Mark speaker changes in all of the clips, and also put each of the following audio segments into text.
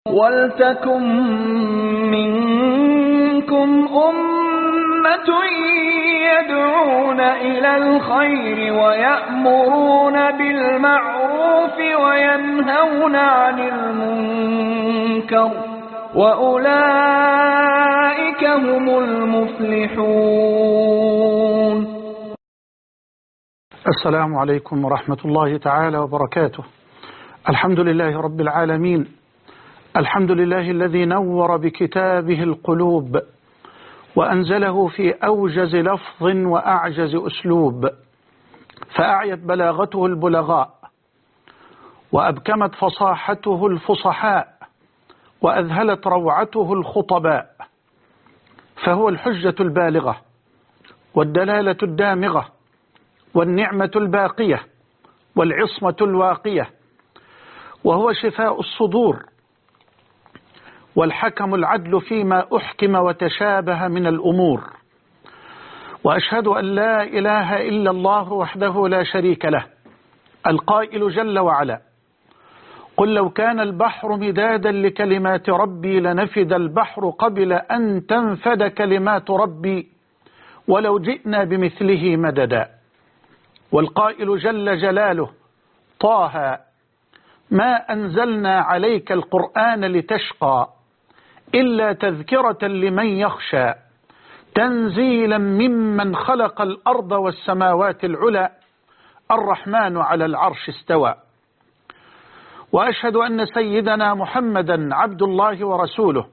Speaker 1: وَلْتَكُن مِّنكُمْ أُمَّةٌ يَدْعُونَ إِلَى الْخَيْرِ وَيَأْمُرُونَ بِالْمَعْرُوفِ وَيَنْهَوْنَ عَنِ الْمُنكَرِ وَأُولَئِكَ هُمُ الْمُفْلِحُونَ.
Speaker 2: السلام عليكم ورحمة الله تعالى وبركاته. الحمد لله رب العالمين، الحمد لله الذي نور بكتابه القلوب وأنزله في أوجز لفظ وأعجز أسلوب، فأعيت بلاغته البلغاء وأبكمت فصاحته الفصحاء وأذهلت روعته الخطباء، فهو الحجة البالغة والدلالة الدامغة والنعمة الباقية والعصمة الواقية، وهو شفاء الصدور والحكم العدل فيما أحكم وتشابه من الأمور. وأشهد أن لا إله إلا الله وحده لا شريك له، القائل جل وعلا: قل لو كان البحر مدادا لكلمات ربي لنفد البحر قبل أن تنفد كلمات ربي ولو جئنا بمثله مددا. والقائل جل جلاله: طه ما أنزلنا عليك القرآن لتشقى إلا تذكرة لمن يخشى تنزيلا ممن خلق الأرض والسماوات العلى الرحمن على العرش استوى. وأشهد أن سيدنا محمدا عبد الله ورسوله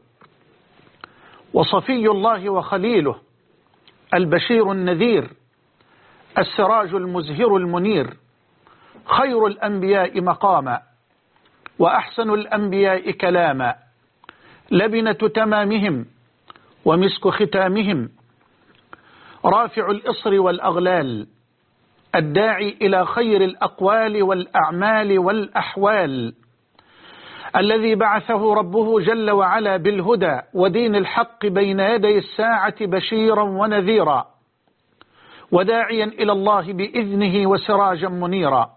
Speaker 2: وصفي الله وخليله، البشير النذير، السراج المزهر المنير، خير الأنبياء مقاما وأحسن الأنبياء كلاما، لبنة تمامهم ومسك ختامهم، رافع الإصر والأغلال، الداعي إلى خير الأقوال والأعمال والأحوال، الذي بعثه ربه جل وعلا بالهدى ودين الحق بين يدي الساعة بشيرا ونذيرا وداعيا إلى الله بإذنه وسراجا منيرا،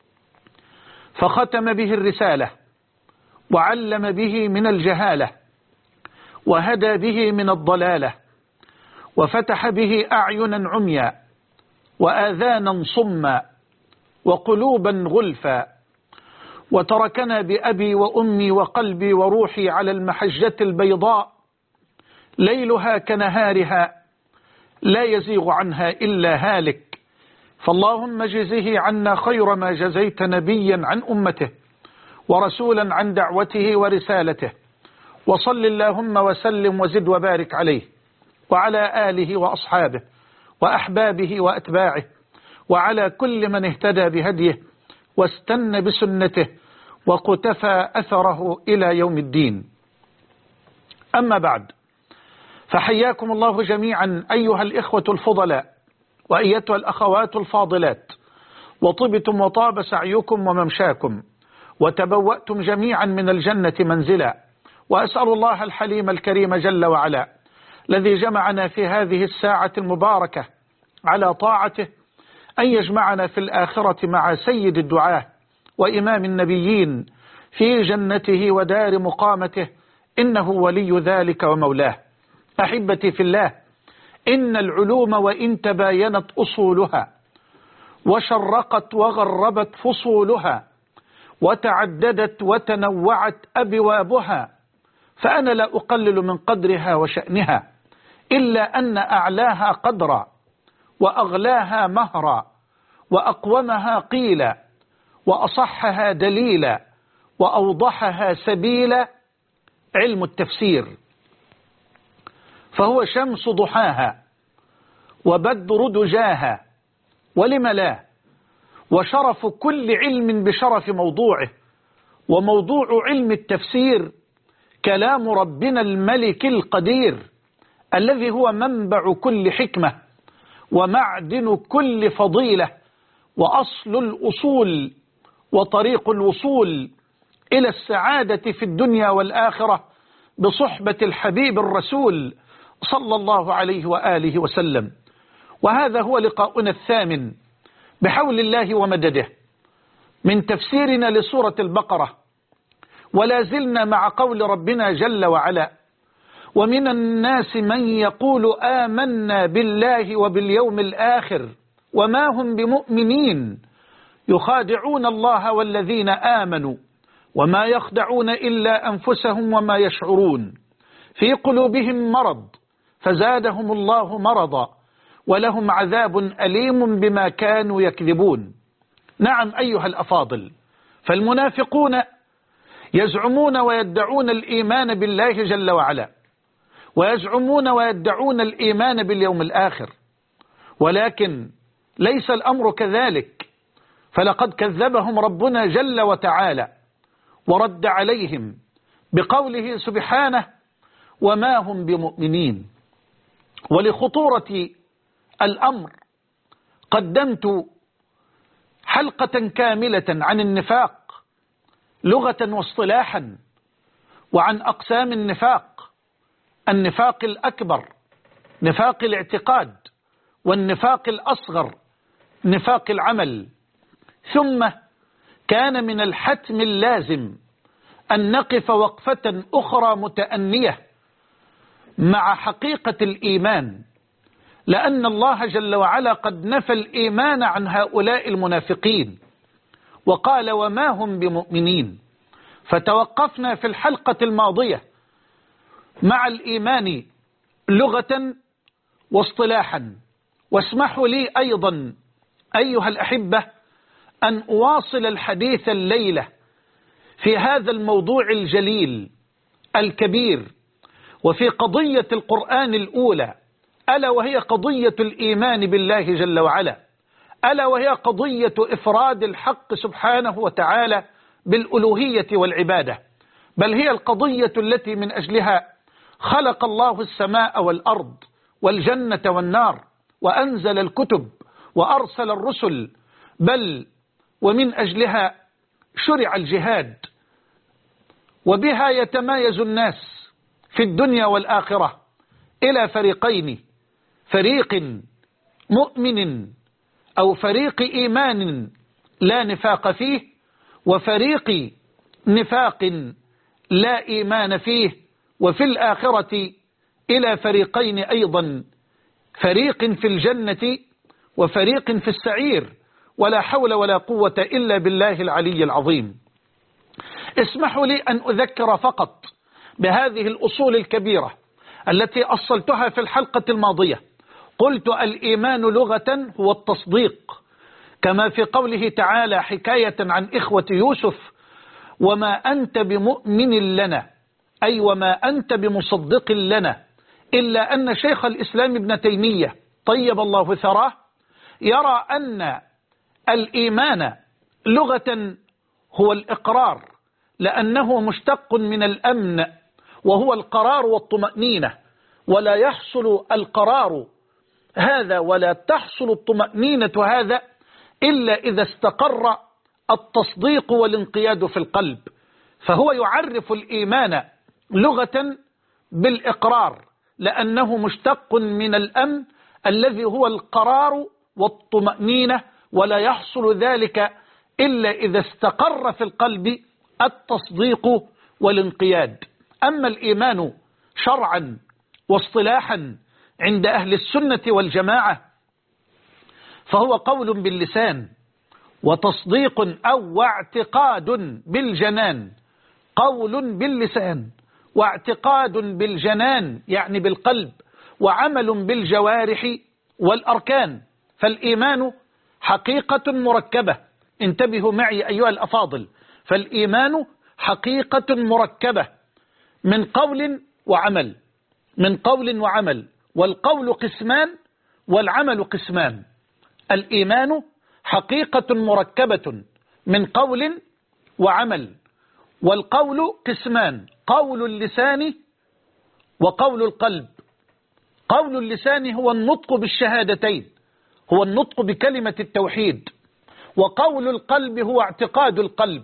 Speaker 2: فختم به الرسالة وعلم به من الجهالة وهدى به من الضلالة وفتح به أعينا عميا وآذانا صما وقلوبا غلفا، وتركنا بأبي وأمي وقلبي وروحي على المحجة البيضاء ليلها كنهارها لا يزيغ عنها إلا هالك. فاللهم جزه عنا خير ما جزيت نبيا عن أمته ورسولا عن دعوته ورسالته، وصل اللهم وسلم وزد وبارك عليه وعلى آله وأصحابه وأحبابه وأتباعه وعلى كل من اهتدى بهديه واستنى بسنته وقتفى أثره إلى يوم الدين. أما بعد، فحياكم الله جميعا أيها الإخوة الفضلاء وأيتها الأخوات الفاضلات، وطبتم وطاب سعيكم وممشاكم وتبوأتم جميعا من الجنة منزلا. وأسأل الله الحليم الكريم جل وعلا الذي جمعنا في هذه الساعة المباركة على طاعته أن يجمعنا في الآخرة مع سيد الدعاة وإمام النبيين في جنته ودار مقامته، إنه ولي ذلك ومولاه. أحبتي في الله، إن العلوم وإن تباينت أصولها وشرقت وغربت فصولها وتعددت وتنوعت أبوابها، فأنا لا أقلل من قدرها وشأنها، إلا أن أعلاها قدرا وأغلاها مهرا وأقومها قيلا وأصحها دليلا وأوضحها سبيلا علم التفسير، فهو شمس ضحاها وبدر دجاها، ولم لا، وشرف كل علم بشرف موضوعه. وموضوع علم التفسير كلام ربنا الملك القدير الذي هو منبع كل حكمة ومعدن كل فضيلة وأصل الأصول وطريق الوصول إلى السعادة في الدنيا والآخرة بصحبة الحبيب الرسول صلى الله عليه وآله وسلم. وهذا هو لقاؤنا الثامن بحول الله ومدده من تفسيرنا لسورة البقرة، ولا زلنا مع قول ربنا جل وعلا: ومن الناس من يقول آمنا بالله وباليوم الآخر وما هم بمؤمنين يخادعون الله والذين آمنوا وما يخدعون إلا أنفسهم وما يشعرون في قلوبهم مرض فزادهم الله مرضا ولهم عذاب أليم بما كانوا يكذبون. نعم أيها الأفاضل، فالمنافقون يزعمون ويدعون الإيمان بالله جل وعلا، ويزعمون ويدعون الإيمان باليوم الآخر، ولكن ليس الأمر كذلك، فلقد كذبهم ربنا جل وتعالى ورد عليهم بقوله سبحانه: وما هم بمؤمنين. ولخطورة الأمر قدمت حلقة كاملة عن النفاق لغة واصطلاحا، وعن أقسام النفاق: النفاق الأكبر نفاق الاعتقاد، والنفاق الأصغر نفاق العمل. ثم كان من الحتم اللازم أن نقف وقفة أخرى متأنية مع حقيقة الإيمان، لأن الله جل وعلا قد نفى الإيمان عن هؤلاء المنافقين وقال: وما هم بمؤمنين. فتوقفنا في الحلقة الماضية مع الإيمان لغة واصطلاحا، واسمحوا لي أيضا أيها الأحبة أن أواصل الحديث الليلة في هذا الموضوع الجليل الكبير، وفي قضية القرآن الأولى، ألا وهي قضية الإيمان بالله جل وعلا، ألا وهي قضية إفراد الحق سبحانه وتعالى بالألوهية والعبادة، بل هي القضية التي من أجلها خلق الله السماء والأرض والجنة والنار، وأنزل الكتب وأرسل الرسل، بل ومن أجلها شرع الجهاد، وبها يتمايز الناس في الدنيا والآخرة إلى فريقين: فريق مؤمن أو فريق إيمان لا نفاق فيه، وفريق نفاق لا إيمان فيه، وفي الآخرة إلى فريقين أيضا: فريق في الجنة وفريق في السعير، ولا حول ولا قوة إلا بالله العلي العظيم. اسمحوا لي أن أذكر فقط بهذه الأصول الكبيرة التي أصلتها في الحلقة الماضية. قلت: الإيمان لغة هو التصديق، كما في قوله تعالى حكاية عن إخوة يوسف: وما أنت بمؤمن لنا، أي وما أنت بمصدق لنا، إلا أن شيخ الإسلام ابن تيمية طيب الله ثراه يرى أن الإيمان لغة هو الإقرار، لأنه مشتق من الأمن وهو القرار والطمأنينة، ولا يحصل القرار هذا ولا تحصل الطمأنينة هذا إلا إذا استقر التصديق والانقياد في القلب. فهو يعرف الإيمان لغة بالإقرار، لأنه مشتق من الأمن الذي هو القرار والطمأنينة، ولا يحصل ذلك إلا إذا استقر في القلب التصديق والانقياد. أما الإيمان شرعا واصطلاحا عند أهل السنة والجماعة فهو قول باللسان وتصديق أو واعتقاد بالجنان. قول باللسان واعتقاد بالجنان يعني بالقلب، وعمل بالجوارح والأركان. فالإيمان حقيقة مركبة، انتبهوا معي أيها الأفاضل، فالإيمان حقيقة مركبة من قول وعمل، من قول وعمل، والقول قسمان والعمل قسمان. الإيمان حقيقة مركبة من قول وعمل، والقول قسمان: قول اللسان وقول القلب. قول اللسان هو النطق بالشهادتين، هو النطق بكلمة التوحيد، وقول القلب هو اعتقاد القلب،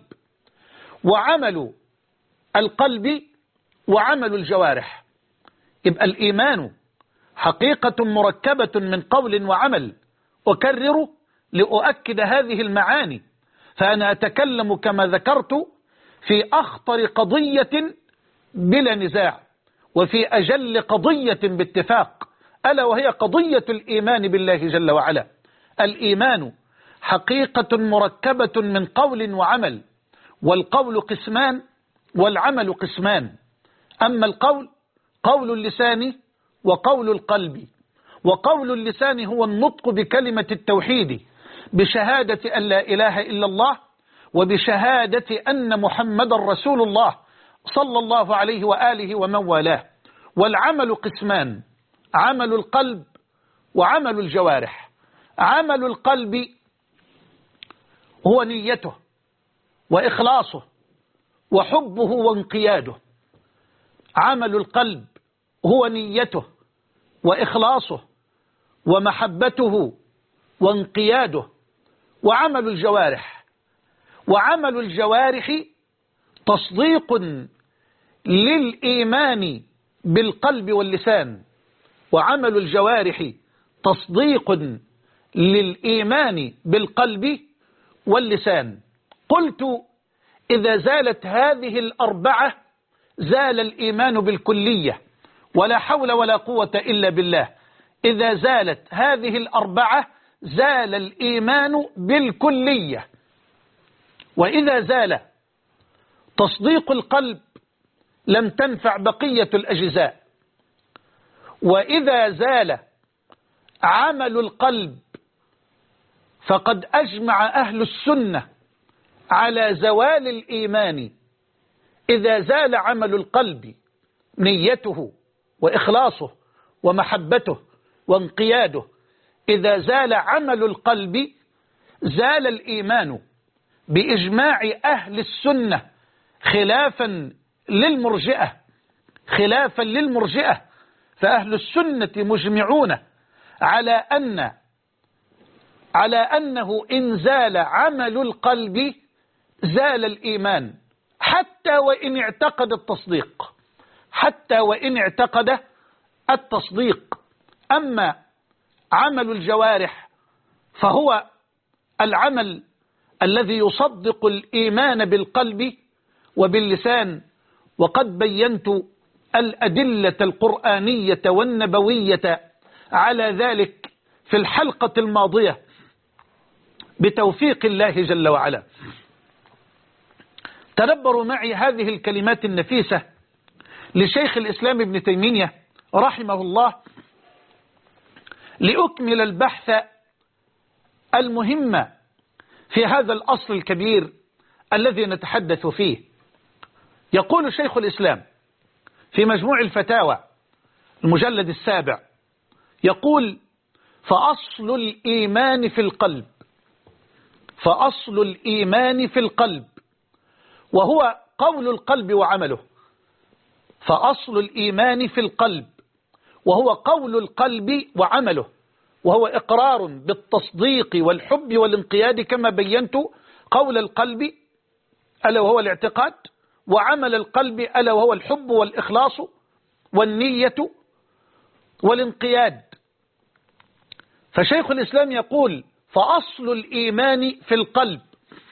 Speaker 2: وعمل القلب وعمل الجوارح. يبقى الإيمان حقيقة مركبة من قول وعمل. أكرر لأؤكد هذه المعاني، فأنا أتكلم كما ذكرت في أخطر قضية بلا نزاع، وفي أجل قضية باتفاق، ألا وهي قضية الإيمان بالله جل وعلا. الإيمان حقيقة مركبة من قول وعمل، والقول قسمان والعمل قسمان. أما القول قول اللسان وقول القلب، وقول اللسان هو النطق بكلمة التوحيد بشهادة أن لا إله إلا الله وبشهادة أن محمد رسول الله صلى الله عليه وآله ومن والاه. والعمل قسمان، عمل القلب وعمل الجوارح. عمل القلب هو نيته وإخلاصه وحبه وانقياده. عمل القلب هو نيته وإخلاصه ومحبته وانقياده. وعمل الجوارح، وعمل الجوارح تصديق للإيمان بالقلب واللسان. وعمل الجوارح تصديق للإيمان بالقلب واللسان. قلت إذا زالت هذه الأربعة زال الإيمان بالكلية، ولا حول ولا قوة إلا بالله. إذا زالت هذه الأربعة زال الإيمان بالكلية. وإذا زال تصديق القلب لم تنفع بقية الأجزاء. وإذا زال عمل القلب فقد أجمع أهل السنة على زوال الإيمان. إذا زال عمل القلب نيته وإخلاصه ومحبته وانقياده، إذا زال عمل القلب زال الإيمان بإجماع أهل السنة، خلافا للمرجئة. خلافا للمرجئة، فأهل السنة مجمعون على أنه إن زال عمل القلب زال الإيمان، حتى وإن اعتقد التصديق، حتى وإن اعتقد التصديق. أما عمل الجوارح فهو العمل الذي يصدق الإيمان بالقلب وباللسان. وقد بينت الأدلة القرآنية والنبوية على ذلك في الحلقة الماضية بتوفيق الله جل وعلا. تدبروا معي هذه الكلمات النفيسة لشيخ الإسلام ابن تيمية رحمه الله لأكمل البحث المهم في هذا الأصل الكبير الذي نتحدث فيه. يقول شيخ الإسلام في مجموع الفتاوى المجلد 7، يقول: فأصل الإيمان في القلب، فأصل الإيمان في القلب وهو قول القلب وعمله. فأصل الإيمان في القلب وهو قول القلب وعمله، وهو إقرار بالتصديق والحب والانقياد كما بينت. قول القلب ألا وهو الاعتقاد، وعمل القلب ألا وهو الحب والإخلاص والنية والانقياد. فشيخ الإسلام يقول: فأصل الإيمان في القلب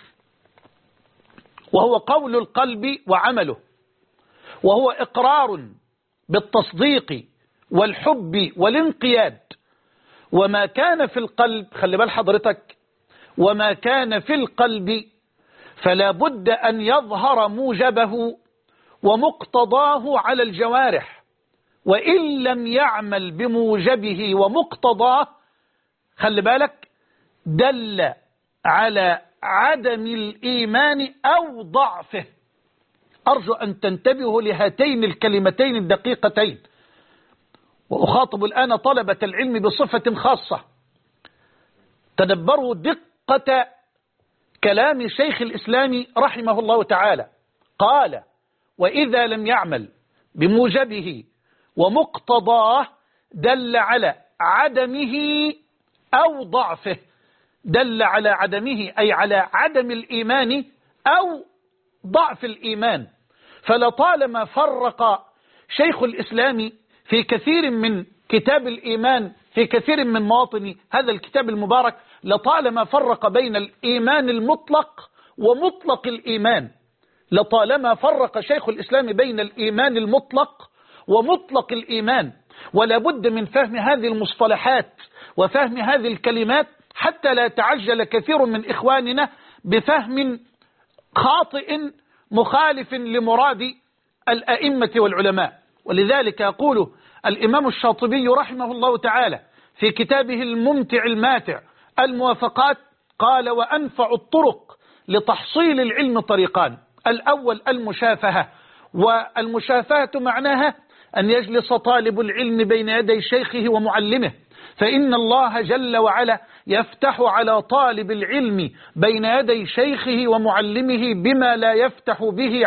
Speaker 2: وهو قول القلب وعمله، وهو إقرار بالتصديق والحب والانقياد. وما كان في القلب، خلي بال حضرتك، وما كان في القلب فلا بد أن يظهر موجبه ومقتضاه على الجوارح، وإن لم يعمل بموجبه ومقتضاه خلي بالك دل على عدم الإيمان أو ضعفه. أرجو أن تنتبهوا لهاتين الكلمتين الدقيقتين، وأخاطب الآن طلبة العلم بصفة خاصة. تدبروا دقة كلام شيخ الإسلام رحمه الله تعالى. قال: وإذا لم يعمل بموجبه ومقتضاه دل على عدمه أو ضعفه. دل على عدمه أي على عدم الإيمان أو ضعف الإيمان. فلطالما فرق شيخ الإسلام في كثير من كتاب الإيمان، في كثير من مواطن هذا الكتاب المبارك، لطالما فرق بين الإيمان المطلق ومطلق الإيمان. لطالما فرق شيخ الإسلام بين الإيمان المطلق ومطلق الإيمان، ولا بد من فهم هذه المصطلحات وفهم هذه الكلمات حتى لا يتعجل كثير من إخواننا بفهم خاطئ مخالف لمراد الأئمة والعلماء. ولذلك يقول الإمام الشاطبي رحمه الله تعالى في كتابه الممتع الماتع الموافقات، قال: وأنفع الطرق لتحصيل العلم طريقان: الأول المشافهة، والمشافهة معناها أن يجلس طالب العلم بين يدي شيخه ومعلمه، فإن الله جل وعلا يفتح على طالب العلم بين يدي شيخه ومعلمه بما لا يفتح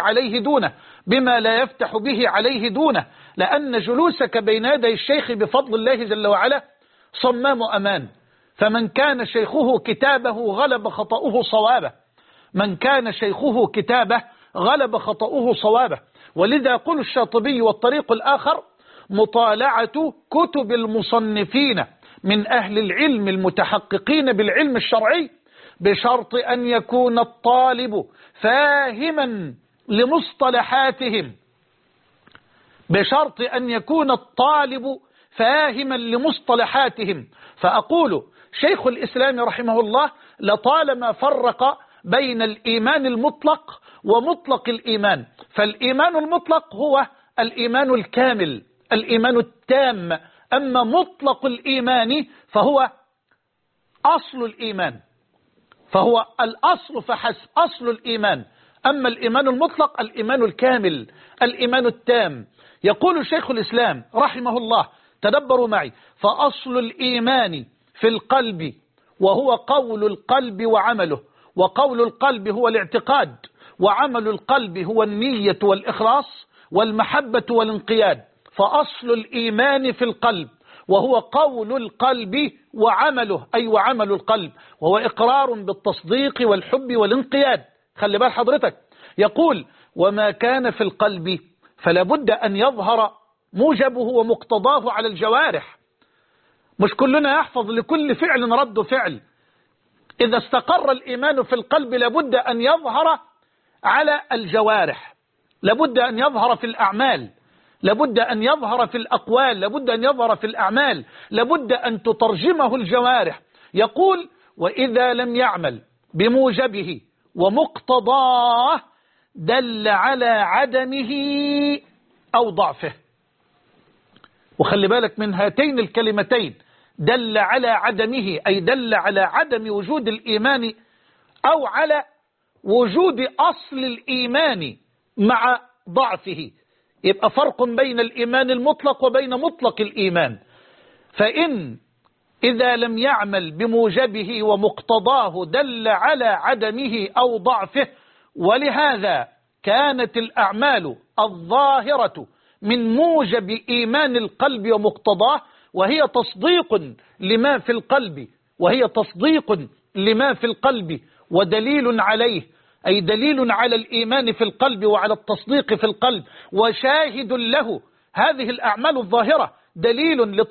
Speaker 2: به عليه دونه، لأن جلوسك بين يدي الشيخ بفضل الله جل وعلا صمام أمان، فمن كان شيخه كتابه غلب خطأه صوابه، من كان شيخه كتابه غلب خطأه صوابه. ولذا يقول الشاطبي: والطريق الآخر مطالعة كتب المصنفين من أهل العلم المتحققين بالعلم الشرعي، بشرط أن يكون الطالب فاهما لمصطلحاتهم، فأقول شيخ الإسلام رحمه الله لطالما فرق بين الإيمان المطلق ومطلق الإيمان، فالإيمان المطلق هو الإيمان الكامل، الإيمان التام، أما مطلق الإيمان فهو أصل الإيمان، فهو الأصل فحسب، أصل الإيمان. أما الإيمان المطلق الإيمان الكامل، الإيمان التام. يقول شيخ الإسلام رحمه الله، تدبروا معي: فأصل الإيمان في القلب، وهو قول القلب وعمله، وقول القلب هو الاعتقاد، وعمل القلب هو النية والإخلاص والمحبة والانقياد. فأصل الإيمان في القلب، وهو قول القلب وعمله، أي وعمل القلب، وهو إقرار بالتصديق والحب والانقياد. خلي بال حضرتك، يقول: وما كان في القلب فلا بد أن يظهر موجبه ومقتضاه على الجوارح. مش كلنا يحفظ لكل فعل رد فعل. إذا استقر الإيمان في القلب لابد أن يظهر على الجوارح، لابد أن يظهر في الأعمال، لابد أن يظهر في الأقوال، لابد أن يظهر في الأعمال، لابد أن تترجمه الجوارح. يقول: وإذا لم يعمل بموجبه ومقتضاه دل على عدمه أو ضعفه. وخلي بالك من هاتين الكلمتين: دل على عدمه، أي دل على عدم وجود الإيمان أو على وجود أصل الإيمان مع ضعفه. يبقى فرق بين الإيمان المطلق وبين مطلق الإيمان. فإن إذا لم يعمل بموجبه ومقتضاه دل على عدمه أو ضعفه. ولهذا كانت الأعمال الظاهرة من موجب إيمان القلب ومقتضاه، وهي تصديق لما في القلب، ودليل عليه، أي دليل على الإيمان في القلب وعلى التصديق في القلب، وشاهد له. هذه الأعمال الظاهرة دليل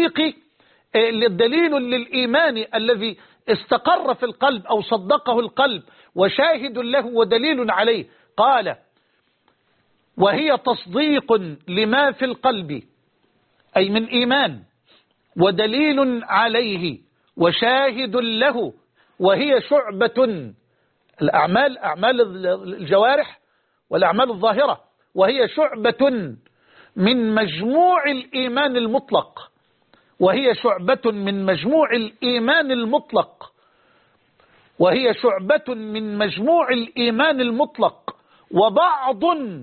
Speaker 2: للإيمان الذي استقر في القلب أو صدقه القلب، وشاهد له ودليل عليه. قال: وهي تصديق لما في القلب، أي من إيمان، ودليل عليه، وشاهد له، وهي شعبة. الأعمال أعمال الجوارح والأعمال الظاهرة، وهي شعبة من مجموع الإيمان المطلق، وهي شعبة من مجموع الإيمان المطلق، وهي شعبة من مجموع الإيمان المطلق، وبعض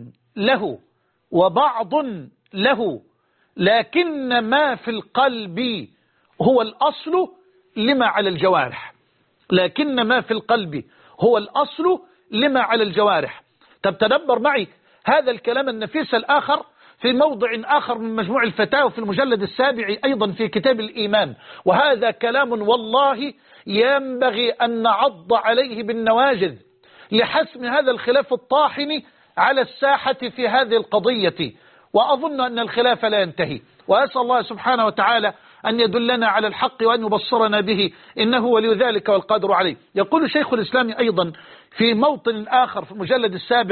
Speaker 2: له، لكن ما في القلب هو الأصل لما على الجوارح، لكن ما في القلب هو الأصل لما على الجوارح. طب تدبر معي هذا الكلام النفيس الآخر في موضع آخر من مجموع الفتاوى في المجلد السابع أيضا في كتاب الإيمان، وهذا كلام والله ينبغي أن نعض عليه بالنواجذ لحسم هذا الخلاف الطاحن على الساحة في هذه القضية، وأظن أن الخلاف لا ينتهي. وأسأل الله سبحانه وتعالى أن يدلنا على الحق وأن يبصرنا به، إنه ولي ذلك والقادر عليه. يقول شيخ الإسلام أيضا في موطن آخر في المجلد السابع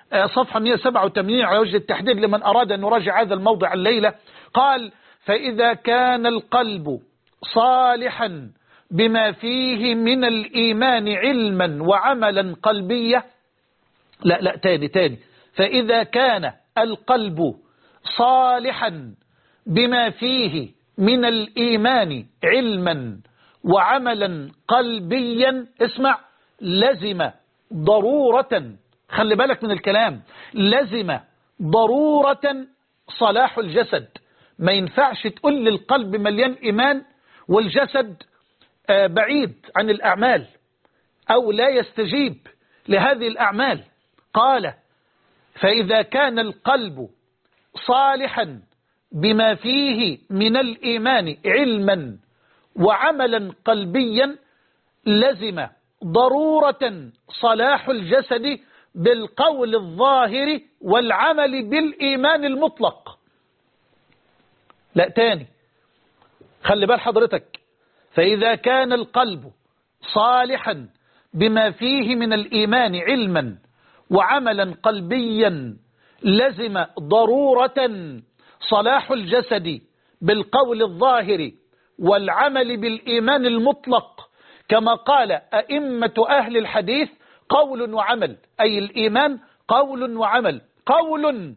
Speaker 2: صفحة 187 على وجه التحديد لمن أراد أن يراجع هذا الموضع الليلة. قال: فإذا كان القلب صالحا بما فيه من الإيمان علما وعملا قلبيا. لا تاني. فإذا كان القلب صالحا بما فيه من الإيمان علما وعملا قلبيا، اسمع، لزم ضرورة، خلي بالك من الكلام، لزم ضرورة صلاح الجسد. ما ينفعش تقول للقلب مليان إيمان والجسد بعيد عن الأعمال أو لا يستجيب لهذه الأعمال. قال: فإذا كان القلب صالحا بما فيه من الإيمان علما وعملا قلبيا لزم ضرورة صلاح الجسد بالقول الظاهر والعمل بالإيمان المطلق. لا تاني، خلي بال حضرتك. فإذا كان القلب صالحا بما فيه من الإيمان علما وعملا قلبيا لزم ضرورة صلاح الجسد بالقول الظاهر والعمل بالإيمان المطلق، كما قال أئمة أهل الحديث: قول وعمل، أي الإيمان قول وعمل، قول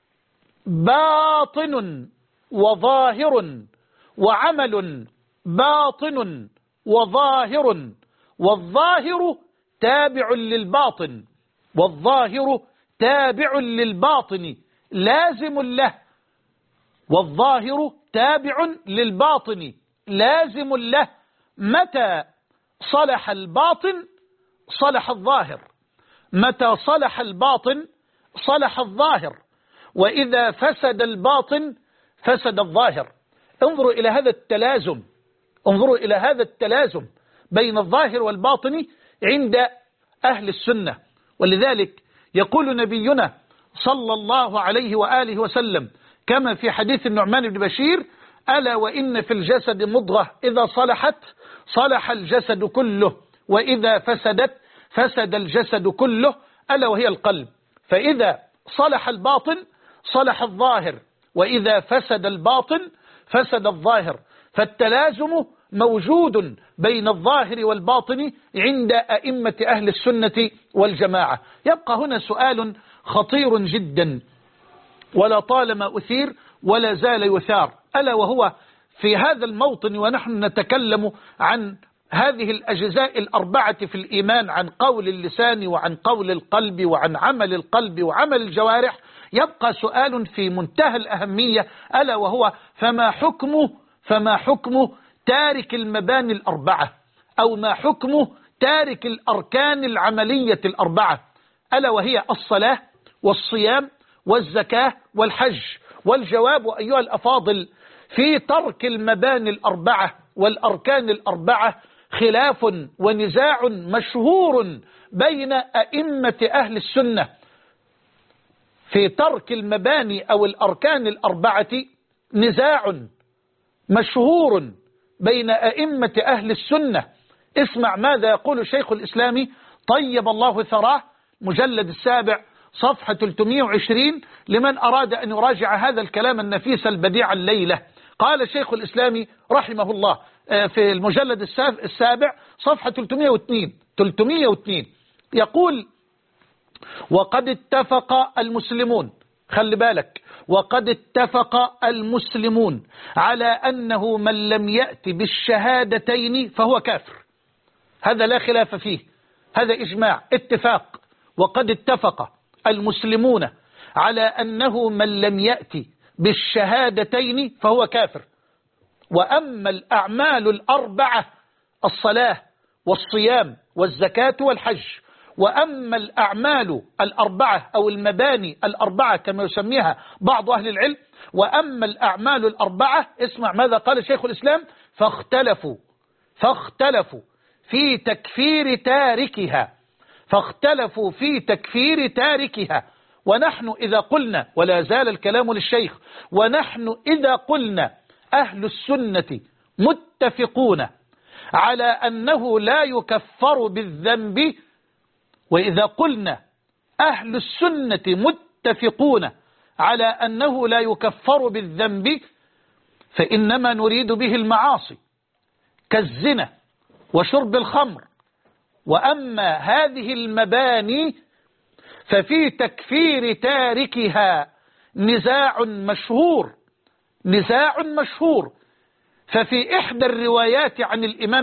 Speaker 2: باطن وظاهر، وعمل باطن وظاهر، والظاهر تابع للباطن، والظاهر تابع للباطن لازم له، والظاهر تابع للباطن لازم له. متى صلح الباطن صلح الظاهر، متى صلح الباطن صلح الظاهر، وإذا فسد الباطن فسد الظاهر. انظروا إلى هذا التلازم، انظروا إلى هذا التلازم بين الظاهر والباطن عند أهل السنة. ولذلك يقول نبينا صلى الله عليه وآله وسلم كما في حديث النعمان بن بشير: ألا وإن في الجسد مضغة إذا صلحت صلح الجسد كله، وإذا فسدت فسد الجسد كله، ألا وهي القلب. فإذا صلح الباطن صلح الظاهر، وإذا فسد الباطن فسد الظاهر. فالتلازم موجود بين الظاهر والباطن عند أئمة أهل السنة والجماعة. يبقى هنا سؤال خطير جدا ولا طالما أثير ولا زال يثار، ألا وهو في هذا الموطن ونحن نتكلم عن هذه الأجزاء الأربعة في الإيمان، عن قول اللسان وعن قول القلب وعن عمل القلب وعمل الجوارح، يبقى سؤال في منتهى الأهمية، ألا وهو: فما حكم تارك المباني الأربعة، أو ما حكم تارك الأركان العملية الأربعة، ألا وهي الصلاة والصيام والزكاة والحج. والجواب أيها الأفاضل: في ترك المباني الأربعة والأركان الأربعة خلاف ونزاع مشهور بين أئمة أهل السنة. في ترك المباني أو الأركان الأربعة نزاع مشهور بين أئمة أهل السنة. اسمع ماذا يقول شيخ الإسلام طيب الله ثراه، مجلد 7 صفحة 320 لمن أراد أن يراجع هذا الكلام النفيس البديع الليلة. قال شيخ الإسلام رحمه الله في المجلد 7 صفحة 302 يقول: وقد اتفق المسلمون، خلي بالك، وقد اتفق المسلمون على أنه من لم يأت بالشهادتين فهو كافر. هذا لا خلاف فيه، هذا إجماع اتفاق. وقد اتفق المسلمون على أنه من لم يأتي بالشهادتين فهو كافر. وأما الأعمال الأربعة: الصلاة والصيام والزكاة والحج، وأما الأعمال الأربعة أو المباني الأربعة كما يسميها بعض أهل العلم، وأما الأعمال الأربعة، اسمع ماذا قال شيخ الإسلام: فاختلفوا في تكفير تاركها، فاختلفوا في تكفير تاركها. ونحن إذا قلنا، ولا زال الكلام للشيخ، ونحن إذا قلنا أهل السنة متفقون على أنه لا يكفر بالذنب، وإذا قلنا أهل السنة متفقون على أنه لا يكفر بالذنب، فإنما نريد به المعاصي كالزنا وشرب الخمر. وأما هذه المباني ففي تكفير تاركها نزاع مشهور. ففي إحدى الروايات عن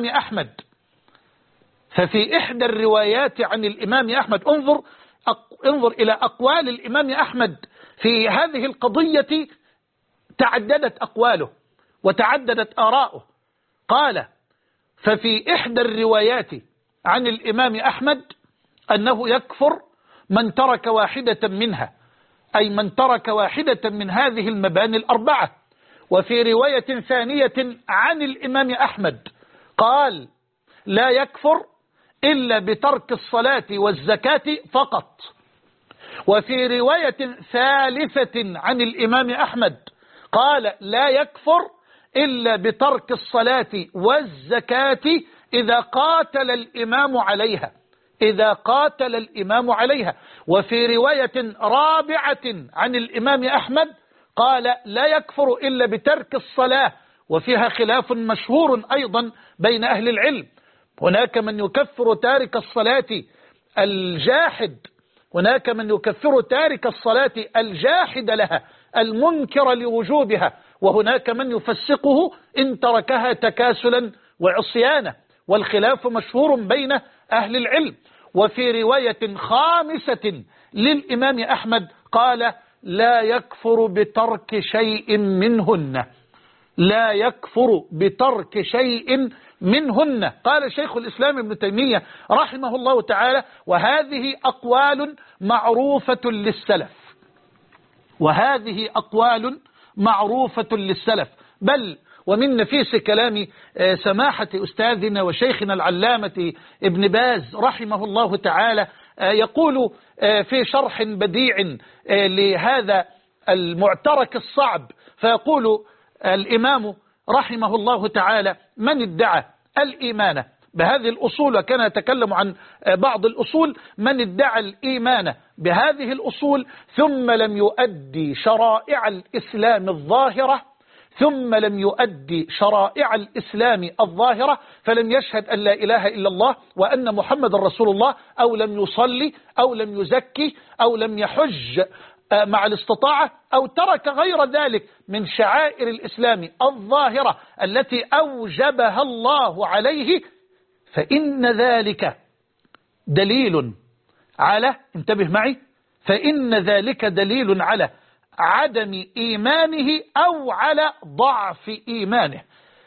Speaker 2: الإمام أحمد انظر إلى أقوال الإمام أحمد في هذه القضية، تعددت أقواله وتعددت آراؤه. قال: ففي إحدى الروايات عن الإمام أحمد أنه يكفر من ترك واحدة منها، أي من ترك واحدة من هذه المباني الأربعة. وفي رواية ثانية عن الإمام أحمد قال: لا يكفر إلا بترك الصلاة والزكاة فقط. وفي رواية ثالثة عن الإمام أحمد قال: لا يكفر إلا بترك الصلاة والزكاة إذا قاتل الإمام عليها. وفي رواية رابعة عن الإمام أحمد قال: لا يكفر إلا بترك الصلاة، وفيها خلاف مشهور أيضا بين أهل العلم. هناك من يكفر تارك الصلاة الجاحد لها المنكر لوجوبها، وهناك من يفسقه إن تركها تكاسلا وعصيانا، والخلاف مشهور بين أهل العلم. وفي رواية خامسة للإمام أحمد قال: لا يكفر بترك شيء منهن. قال شيخ الإسلام ابن تيمية رحمه الله تعالى: وهذه أقوال معروفة للسلف، بل ومن نفيس كلام سماحة أستاذنا وشيخنا العلامة ابن باز رحمه الله تعالى، يقول في شرح بديع لهذا المعترك الصعب، فيقول الإمام رحمه الله تعالى: من ادعى الإيمان بهذه الأصول، وكان يتكلم عن بعض الأصول، من ادعى الإيمان بهذه الأصول ثم لم يؤدي شرائع الإسلام فلم يشهد أن لا إله إلا الله وأن محمد رسول الله، أو لم يصلي أو لم يزكي أو لم يحج مع الاستطاعة، أو ترك غير ذلك من شعائر الإسلام الظاهرة التي أوجبها الله عليه، فإن ذلك دليل على، انتبه معي، فإن ذلك دليل على عدم إيمانه أو على ضعف إيمانه.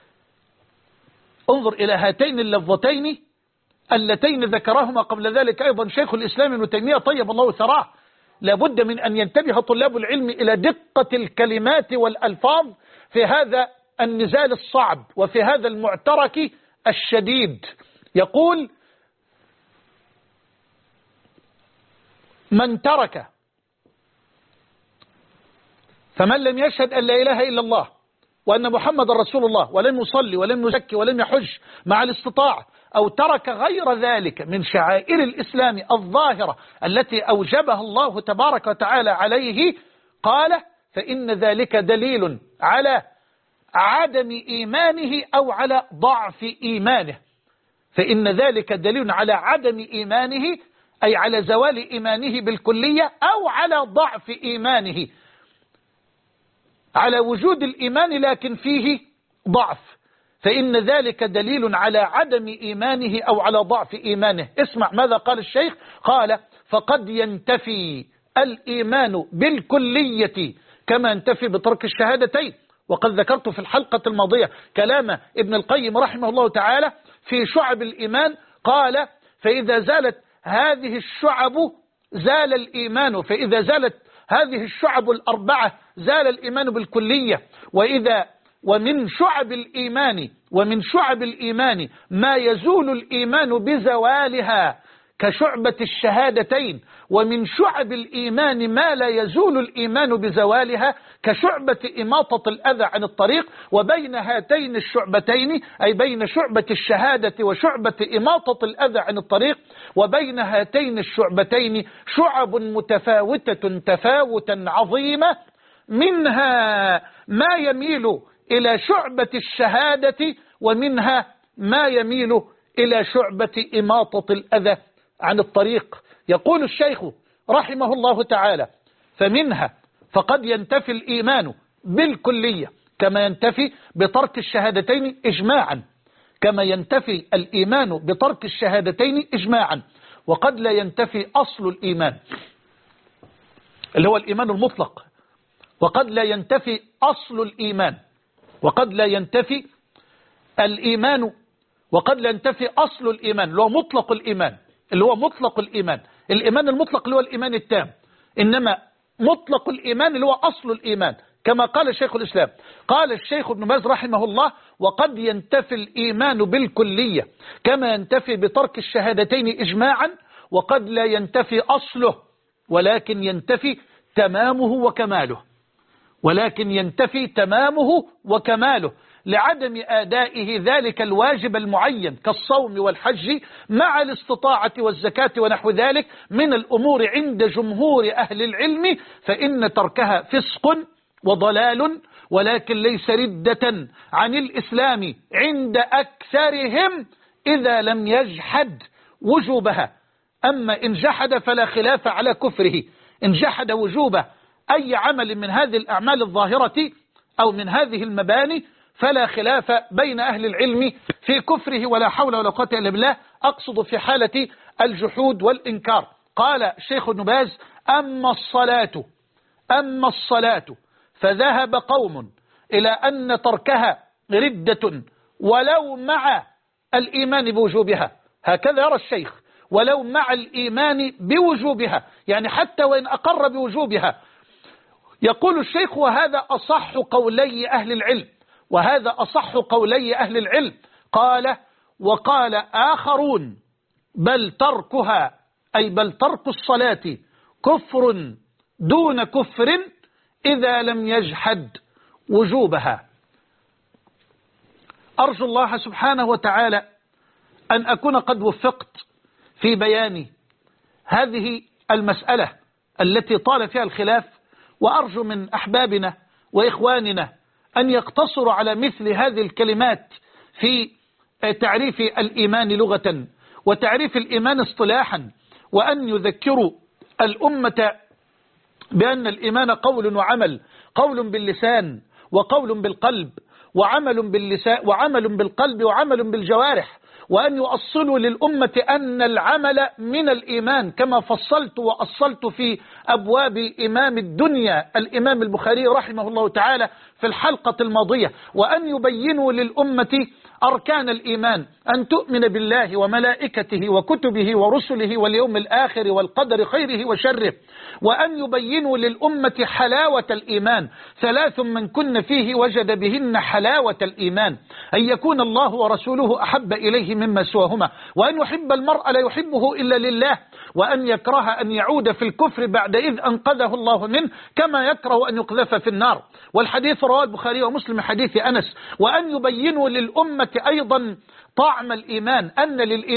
Speaker 2: انظر إلى هاتين اللفظتين اللتين ذكرهما قبل ذلك أيضا شيخ الإسلام ابن تيمية طيب الله ثراه. لابد من أن ينتبه طلاب العلم إلى دقة الكلمات والألفاظ في هذا النزال الصعب وفي هذا المعترك الشديد. يقول: من ترك، فمن لم يشهد أن لا إله إلا الله وأن محمد رسول الله ولم يصلي ولم يزكي ولم يحج مع الاستطاعة، أو ترك غير ذلك من شعائر الإسلام الظاهرة التي أوجبها الله تبارك وتعالى عليه، قال: فإن ذلك دليل على عدم إيمانه أو على ضعف إيمانه. فإن ذلك دليل على عدم إيمانه، أي على زوال إيمانه بالكلية، أو على ضعف إيمانه، على وجود الإيمان لكن فيه ضعف. فإن ذلك دليل على عدم إيمانه أو على ضعف إيمانه. اسمع ماذا قال الشيخ، قال: فقد ينتفي الإيمان بالكلية كما ينتفي بترك الشهادتين. وقد ذكرت في الحلقة الماضية كلام ابن القيم رحمه الله تعالى في شعب الإيمان، قال: فإذا زالت هذه الشعب زال الإيمان، فإذا زالت هذه الشعب الأربعة زال الإيمان بالكلية. ومن شعب الإيمان ما يزول الإيمان بزوالها، كشعبة الشهادتين، ومن شعب الإيمان ما لا يزول الإيمان بزوالها كشعبة إماطة الأذى عن الطريق. وبين هاتين الشعبتين، أي بين شعبة الشهادة وشعبة إماطة الأذى عن الطريق، وبين هاتين الشعبتين شعب متفاوتة تفاوتا عظيمة، منها ما يميل إلى شعبة الشهادة، ومنها ما يميل إلى شعبة إماطة الأذى عن الطريق. يقول الشيخ رحمه الله تعالى: فمنها فقد ينتفي الإيمان بالكلية كما ينتفي بترك الشهادتين إجماعا، كما ينتفي الإيمان بترك الشهادتين إجماعا. وقد لا ينتفي أصل الإيمان اللي هو الإيمان المطلق، وقد لا ينتفي أصل الإيمان، وقد لا ينتفي الإيمان، وقد لا ينتفي أصل الإيمان اللي هو مطلق الإيمان، اللي هو مطلق الإيمان. الإيمان المطلق اللي هو الإيمان التام، إنما مطلق الإيمان اللي هو أصل الإيمان، كما قال شيخ الإسلام. قال الشيخ ابن باز رحمه الله: وقد ينتفي الإيمان بالكلية كما ينتفي بترك الشهادتين إجماعا، وقد لا ينتفي أصله ولكن ينتفي تمامه وكماله، ولكن ينتفي تمامه وكماله لعدم آدائه ذلك الواجب المعين كالصوم والحج مع الاستطاعة والزكاة ونحو ذلك من الأمور عند جمهور أهل العلم، فإن تركها فسق وضلال، ولكن ليس ردة عن الإسلام عند أكثرهم إذا لم يجحد وجوبها. أما إن جحد فلا خلاف على كفره. إن جحد وجوب أي عمل من هذه الأعمال الظاهرة أو من هذه المباني فلا خلاف بين أهل العلم في كفره، ولا حول ولا قوة إلا بالله. أقصد في حالة الجحود والإنكار. قال الشيخ ابن باز: أما الصلاة فذهب قوم إلى أن تركها ردة ولو مع الإيمان بوجوبها. هكذا يرى الشيخ: ولو مع الإيمان بوجوبها، يعني حتى وإن أقر بوجوبها. يقول الشيخ: وهذا أصح قولي أهل العلم، وهذا أصح قولي أهل العلم. قال: وقال آخرون: بل تركها، أي بل ترك الصلاة كفر دون كفر إذا لم يجحد وجوبها. أرجو الله سبحانه وتعالى أن أكون قد وفقت في بيان هذه المسألة التي طال فيها الخلاف، وأرجو من أحبابنا وإخواننا أن يقتصروا على مثل هذه الكلمات في تعريف الإيمان لغة وتعريف الإيمان اصطلاحا، وأن يذكروا الأمة بأن الإيمان قول وعمل، قول باللسان وقول بالقلب، وعمل باللسان وعمل بالقلب وعمل بالجوارح، وأن يؤصلوا للأمة أن العمل من الإيمان كما فصلت وأصلت في أبواب إمام الدنيا الإمام البخاري رحمه الله تعالى في الحلقة الماضية، وأن يبينوا للأمة أركان الإيمان: أن تؤمن بالله وملائكته وكتبه ورسله واليوم الآخر والقدر خيره وشره، وأن يبينوا للأمة حلاوة الإيمان: 3 من كن فيه وجد بهن حلاوة الإيمان: أن يكون الله ورسوله أحب إليه مما سواهما، وأن يحب المرء لا يحبه إلا لله، وأن يكره أن يعود في الكفر بعد إذ أنقذه الله منه، كما يكره أن يقذف في النار. والحديث رواه البخاري ومسلم حديث أنس. وأن يبينوا للأمة أيضا طعم الإيمان، أن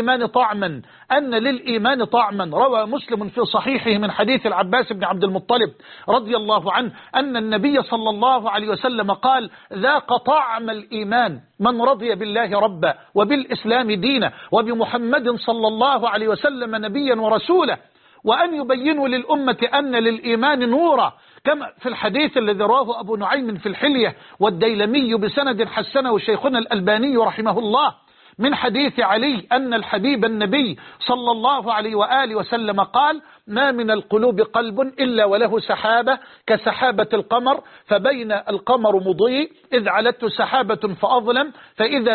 Speaker 2: للإيمان طعما، روى مسلم في صحيحه من حديث العباس بن عبد المطلب رضي الله عنه أن النبي صلى الله عليه وسلم قال: ذاق طعم الإيمان من رضي بالله ربا وبالإسلام دينا وبمحمد صلى الله عليه وسلم نبيا ورسولا. وأن يبينوا للأمة أن للإيمان نورا، كما في الحديث الذي رواه أبو نعيم في الحلية والديلمي بسند حسنه شيخنا الألباني رحمه الله من حديث علي أن الحبيب النبي صلى الله عليه وآله وسلم قال: ما من القلوب قلب إلا وله سحابة كسحابة القمر، فبين القمر مضيء إذ علته سحابة فأظلم، فإذا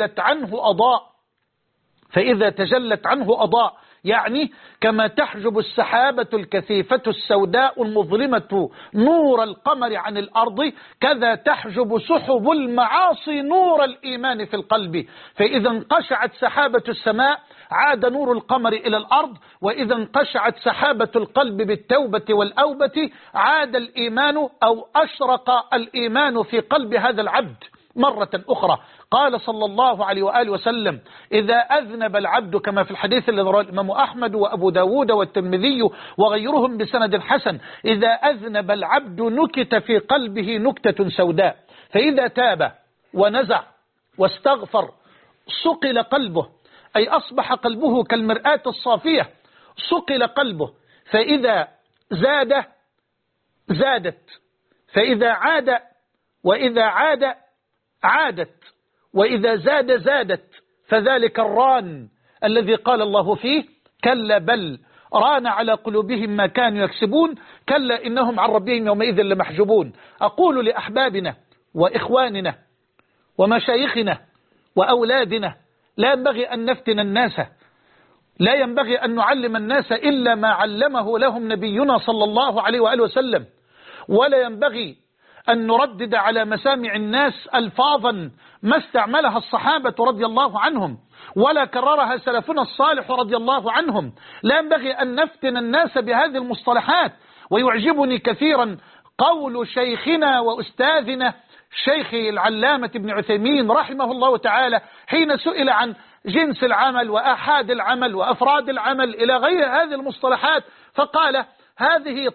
Speaker 2: تجلت عنه أضاء، يعني كما تحجب السحابة الكثيفة السوداء المظلمة نور القمر عن الأرض، كذا تحجب سحب المعاصي نور الإيمان في القلب، فإذا انقشعت سحابة السماء عاد نور القمر إلى الأرض، وإذا انقشعت سحابة القلب بالتوبة والأوبة عاد الإيمان أو أشرق الإيمان في قلب هذا العبد مرة أخرى. قال صلى الله عليه وآله وسلم: إذا أذنب العبد، كما في الحديث الذي رواه الإمام أحمد وأبو داود والترمذي وغيرهم بسند حسن: إذا أذنب العبد نكت في قلبه نكتة سوداء، فإذا تاب ونزع واستغفر صقل قلبه، أي أصبح قلبه كالمرآة الصافية، صقل قلبه، فإذا زاد زادت، فإذا عاد وإذا عاد عادت، وإذا زاد زادت، فذلك الران الذي قال الله فيه: كلا بل ران على قلوبهم ما كانوا يكسبون، كلا إنهم عن ربهم يومئذ لمحجوبون. أقول لأحبابنا وإخواننا ومشايخنا وأولادنا: لا ينبغي أن نفتن الناس، لا ينبغي أن نعلم الناس إلا ما علمه لهم نبينا صلى الله عليه وآله وسلم، ولا ينبغي أن نردد على مسامع الناس ألفاظا ما استعملها الصحابة رضي الله عنهم ولا كررها سلفنا الصالح رضي الله عنهم. لا ينبغي أن نفتن الناس بهذه المصطلحات. ويعجبني كثيرا قول شيخنا وأستاذنا الشيخ العلامة ابن عثيمين رحمه الله تعالى حين سئل عن جنس العمل وآحاد العمل وأفراد العمل إلى غير هذه المصطلحات، فقال: هذه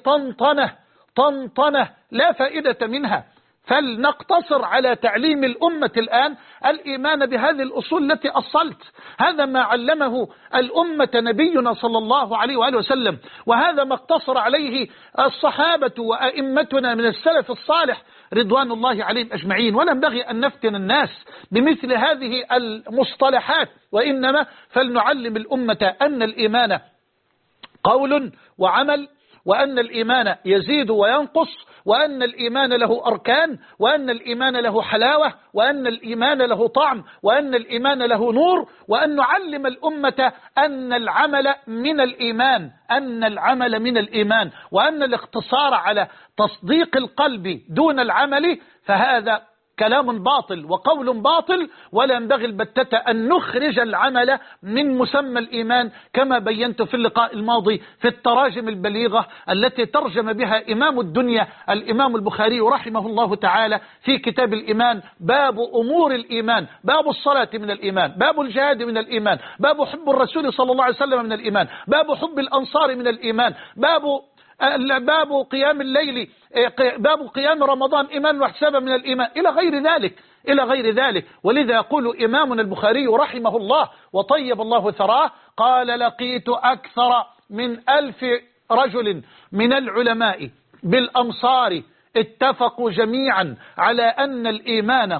Speaker 2: طنطنة لا فائدة منها، فلنقتصر على تعليم الأمة الآن الإيمان بهذه الأصول التي أصلت. هذا ما علمه الأمة نبينا صلى الله عليه وآله وسلم، وهذا ما اقتصر عليه الصحابة وأئمتنا من السلف الصالح رضوان الله عليهم أجمعين. ولا ينبغي أن نفتن الناس بمثل هذه المصطلحات، وإنما فلنعلم الأمة أن الإيمان قول وعمل، وأن الإيمان يزيد وينقص، وأن الإيمان له أركان، وأن الإيمان له حلاوة، وأن الإيمان له طعم، وأن الإيمان له نور، وأن نعلم الأمة أن العمل من الإيمان، أن العمل من الإيمان، وأن الاقتصار على تصديق القلب دون العمل فهذا كلام باطل وقول باطل. ولا ينبغي البتة أن نخرج العمل من مسمى الإيمان، كما بينت في اللقاء الماضي في التراجم البليغة التي ترجم بها إمام الدنيا الإمام البخاري رحمه الله تعالى في كتاب الإيمان: باب أمور الإيمان، باب الصلاة من الإيمان، باب الجهاد من الإيمان، باب حب الرسول صلى الله عليه وسلم من الإيمان، باب حب الأنصار من الإيمان، باب قيام الليل، باب قيام رمضان إيمان واحتسابا من الإيمان، إلى غير ذلك. ولذا يقول إمامنا البخاري رحمه الله وطيب الله ثراه: قال: لقيت أكثر من 1000 رجل من العلماء بالأمصار اتفقوا جميعا على أن الإيمان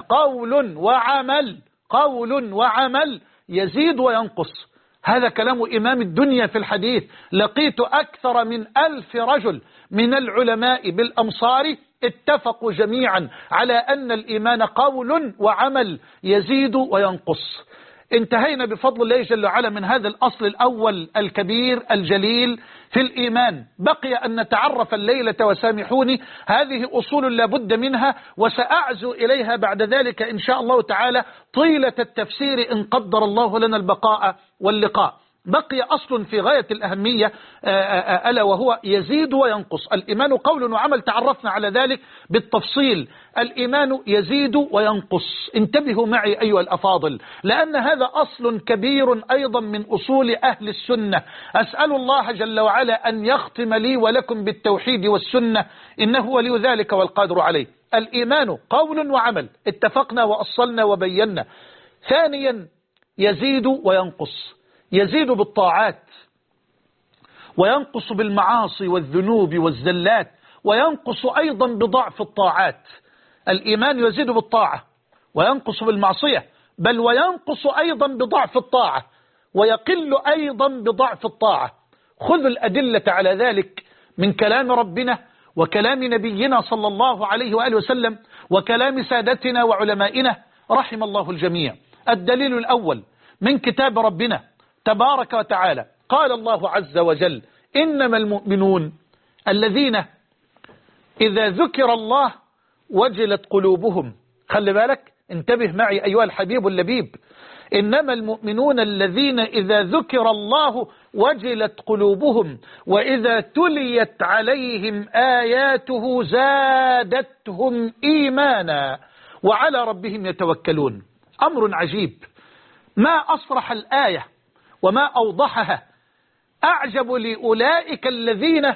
Speaker 2: قول وعمل يزيد وينقص. هذا كلام إمام الدنيا في الحديث: لقيت أكثر من 1000 رجل من العلماء بالأمصار اتفقوا جميعا على أن الإيمان قول وعمل يزيد وينقص. انتهينا بفضل الله جل وعلا من هذا الأصل الأول الكبير الجليل في الإيمان. بقي أن نتعرف الليلة، وسامحوني، هذه أصول لا بد منها، وسأعزو إليها بعد ذلك إن شاء الله تعالى طيلة التفسير إن قدر الله لنا البقاء واللقاء. بقي أصل في غاية الأهمية ألا وهو يزيد وينقص. الإيمان قول وعمل، تعرفنا على ذلك بالتفصيل. الإيمان يزيد وينقص. انتبهوا معي أيها الأفاضل، لأن هذا أصل كبير أيضا من أصول أهل السنة. أسأل الله جل وعلا أن يختم لي ولكم بالتوحيد والسنة، إنه ولي ذلك والقادر عليه. الإيمان قول وعمل، اتفقنا وأصلنا وبينا. ثانيا يزيد وينقص. يزيد بالطاعات، وينقص بالمعاصي والذنوب والزلات، وينقص أيضا بضعف الطاعات. الإيمان يزيد بالطاعة وينقص بالمعصية، بل وينقص أيضا بضعف الطاعة، ويقل أيضا بضعف الطاعة. خذوا الأدلة على ذلك من كلام ربنا وكلام نبينا صلى الله عليه وآله وسلم وكلام سادتنا وعلمائنا رحم الله الجميع. الدليل الأول من كتاب ربنا تبارك وتعالى، قال الله عز وجل: إنما المؤمنون الذين إذا ذكر الله وجلت قلوبهم. خلي بالك، انتبه معي أيها الحبيب اللبيب. إنما المؤمنون الذين إذا ذكر الله وجلت قلوبهم وإذا تليت عليهم آياته زادتهم إيمانا وعلى ربهم يتوكلون. أمر عجيب، ما أصرح الآية وما أوضحها. أعجب لأولئك الذين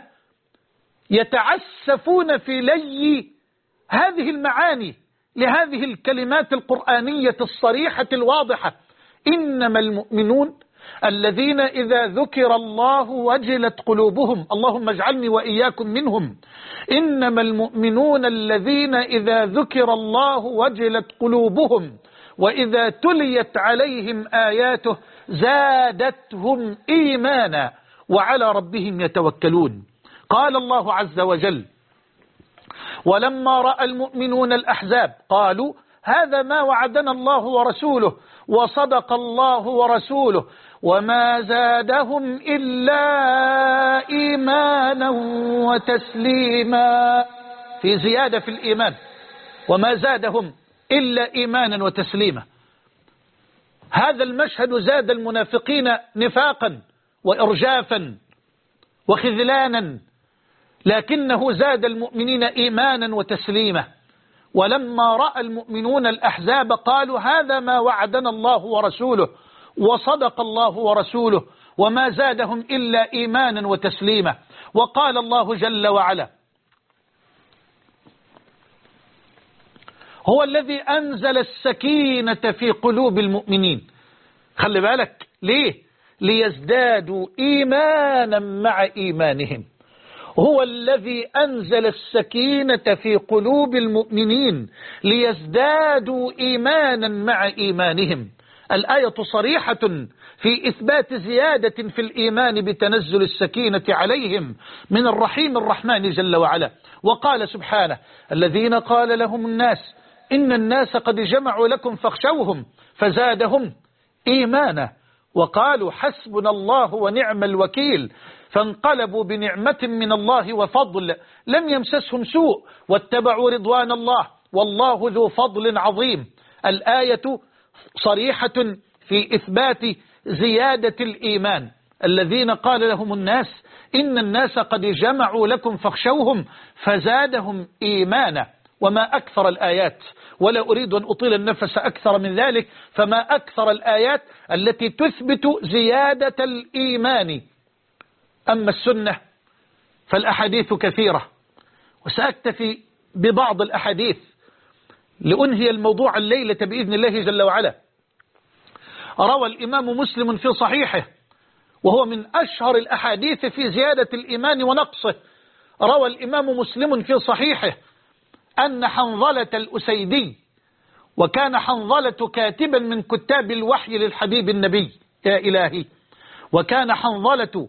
Speaker 2: يتعسفون في لي هذه المعاني لهذه الكلمات القرآنية الصريحة الواضحة. إنما المؤمنون الذين إذا ذكر الله وجلت قلوبهم، اللهم اجعلني وإياكم منهم. إنما المؤمنون الذين إذا ذكر الله وجلت قلوبهم وإذا تليت عليهم آياته زادتهم إيمانا وعلى ربهم يتوكلون. قال الله عز وجل: ولما رأى المؤمنون الأحزاب قالوا هذا ما وعدنا الله ورسوله وصدق الله ورسوله وما زادهم إلا إيمانا وتسليما. في زيادة في الإيمان، وما زادهم إلا إيمانا وتسليما. هذا المشهد زاد المنافقين نفاقا وإرجافا وخذلانا، لكنه زاد المؤمنين إيمانا وتسليما. ولما رأى المؤمنون الأحزاب قالوا هذا ما وعدنا الله ورسوله وصدق الله ورسوله وما زادهم إلا إيمانا وتسليما. وقال الله جل وعلا: هو الذي أنزل السكينة في قلوب المؤمنين. خلي بالك، ليه؟ ليزدادوا إيمانا مع إيمانهم. هو الذي أنزل السكينة في قلوب المؤمنين ليزدادوا إيمانا مع إيمانهم. الآية صريحة في إثبات زيادة في الإيمان بتنزل السكينة عليهم من الرحيم الرحمن جل وعلا. وقال سبحانه: الذين قال لهم الناس إن الناس قد جمعوا لكم فاخشوهم فزادهم إيمانا وقالوا حسبنا الله ونعم الوكيل فانقلبوا بنعمة من الله وفضل لم يمسسهم سوء واتبعوا رضوان الله والله ذو فضل عظيم. الآية صريحة في إثبات زيادة الإيمان. الذين قال لهم الناس إن الناس قد جمعوا لكم فاخشوهم فزادهم إيمانا. وما أكثر الآيات، ولا أريد أن أطيل النفس أكثر من ذلك، فما أكثر الآيات التي تثبت زيادة الإيمان. أما السنة فالأحاديث كثيرة، وسأكتفي ببعض الأحاديث لأنهي الموضوع الليلة بإذن الله جل وعلا. روى الإمام مسلم في صحيحه، وهو من أشهر الأحاديث في زيادة الإيمان ونقصه. روى الإمام مسلم في صحيحه أن حنظلة الأسيدي، وكان حنظلة كاتبا من كتاب الوحي للحبيب النبي، يا إلهي، وكان حنظلة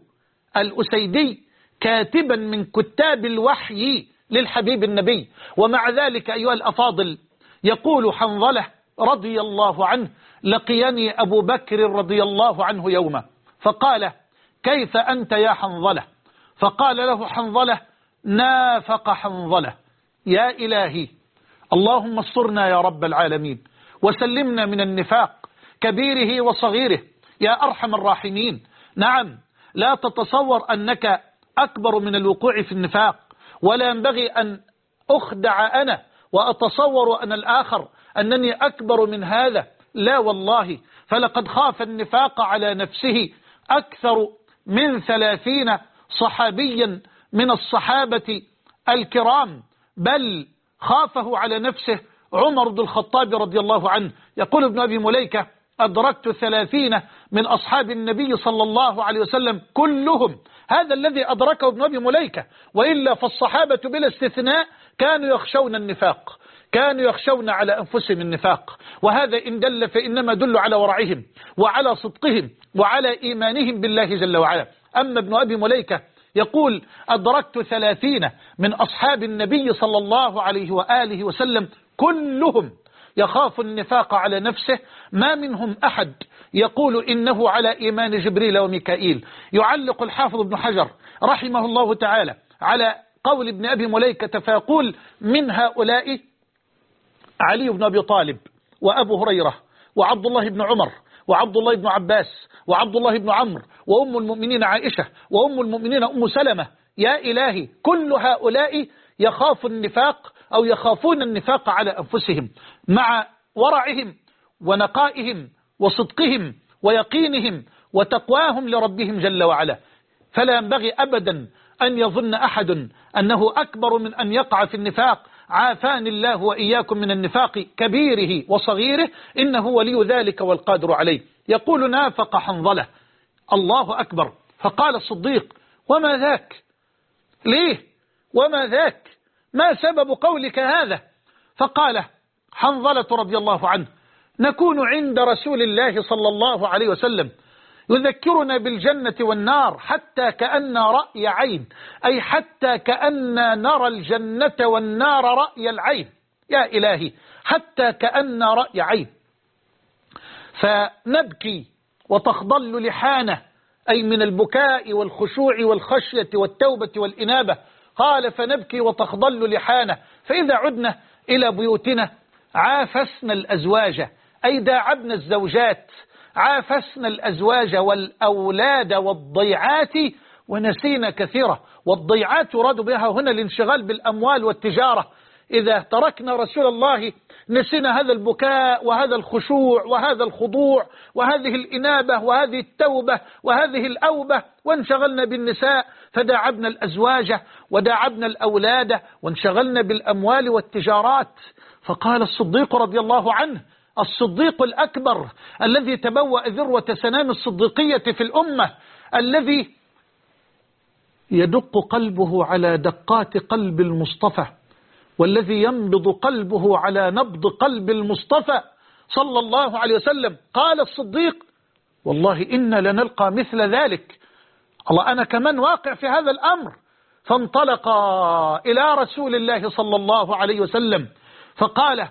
Speaker 2: الأسيدي كاتبا من كتاب الوحي للحبيب النبي. ومع ذلك أيها الأفاضل، يقول حنظلة رضي الله عنه: لقيني أبو بكر رضي الله عنه يوما فقال: كيف أنت يا حنظلة؟ فقال له حنظلة: نافق حنظلة. يا إلهي، اللهم استرنا يا رب العالمين وسلمنا من النفاق كبيره وصغيره يا أرحم الراحمين. نعم، لا تتصور أنك أكبر من الوقوع في النفاق، ولا ينبغي أن أخدع أنا وأتصور أنا الآخر أنني أكبر من هذا. لا والله، فلقد خاف النفاق على نفسه أكثر من 30 صحابيا من الصحابة الكرام، بل خافه على نفسه عمر بن الخطاب رضي الله عنه. يقول ابن أبي مليكة: أدركت 30 من أصحاب النبي صلى الله عليه وسلم كلهم. هذا الذي أدركه ابن أبي مليكة، وإلا فالصحابة بلا استثناء كانوا يخشون النفاق، كانوا يخشون على أنفسهم النفاق. وهذا إن دل فإنما دل على ورعهم وعلى صدقهم وعلى إيمانهم بالله جل وعلا. أما ابن أبي مليكة يقول: أدركت 30 من أصحاب النبي صلى الله عليه وآله وسلم كلهم يخاف النفاق على نفسه، ما منهم أحد يقول إنه على إيمان جبريل وميكائيل. يعلق الحافظ ابن حجر رحمه الله تعالى على قول ابن أبي مليكة فيقول: من هؤلاء علي بن أبي طالب وأبو هريرة وعبد الله بن عمر وعبد الله بن عباس وعبد الله بن عمرو وأم المؤمنين عائشة وأم المؤمنين أم سلمة. يا إلهي، كل هؤلاء يخاف النفاق أو يخافون النفاق على أنفسهم مع ورعهم ونقائهم وصدقهم ويقينهم وتقواهم لربهم جل وعلا. فلا ينبغي أبدا أن يظن أحد أنه أكبر من أن يقع في النفاق. عافاني الله وإياكم من النفاق كبيره وصغيره، إنه ولي ذلك والقادر عليه. يقول: نافق حنظلة. الله أكبر. فقال الصديق: وما ذاك؟ ليه؟ وما ذاك؟ ما سبب قولك هذا؟ فقال حنظلة رضي الله عنه: نكون عند رسول الله صلى الله عليه وسلم يذكرنا بالجنة والنار حتى كأن رأي عين، أي حتى كأن نرى الجنة والنار رأي العين. يا إلهي، حتى كأن رأي عين. فنبكي وتخضل لحانه، أي من البكاء والخشوع والخشية والتوبة والإنابة. قال: فنبكي وتخضل لحانه، فإذا عدنا إلى بيوتنا عافسنا الأزواج، أي داعبنا الزوجات، عافسنا الأزواج والأولاد والضيعات ونسينا كثيرا. والضيعات يراد بها هنا الانشغال بالأموال والتجارة. إذا تركنا رسول الله نسينا هذا البكاء وهذا الخشوع وهذا الخضوع وهذه الإنابة وهذه التوبة وهذه الأوبة، وانشغلنا بالنساء فداعبنا الأزواج وداعبنا الأولاد وانشغلنا بالأموال والتجارات. فقال الصديق رضي الله عنه، الصديق الأكبر الذي تبوأ ذروة سنام الصديقية في الأمة، الذي يدق قلبه على دقات قلب المصطفى، والذي ينبض قلبه على نبض قلب المصطفى صلى الله عليه وسلم. قال الصديق: والله إنا لنلقى مثل ذلك. الله، أنا كمان واقع في هذا الأمر. فانطلق إلى رسول الله صلى الله عليه وسلم فقال: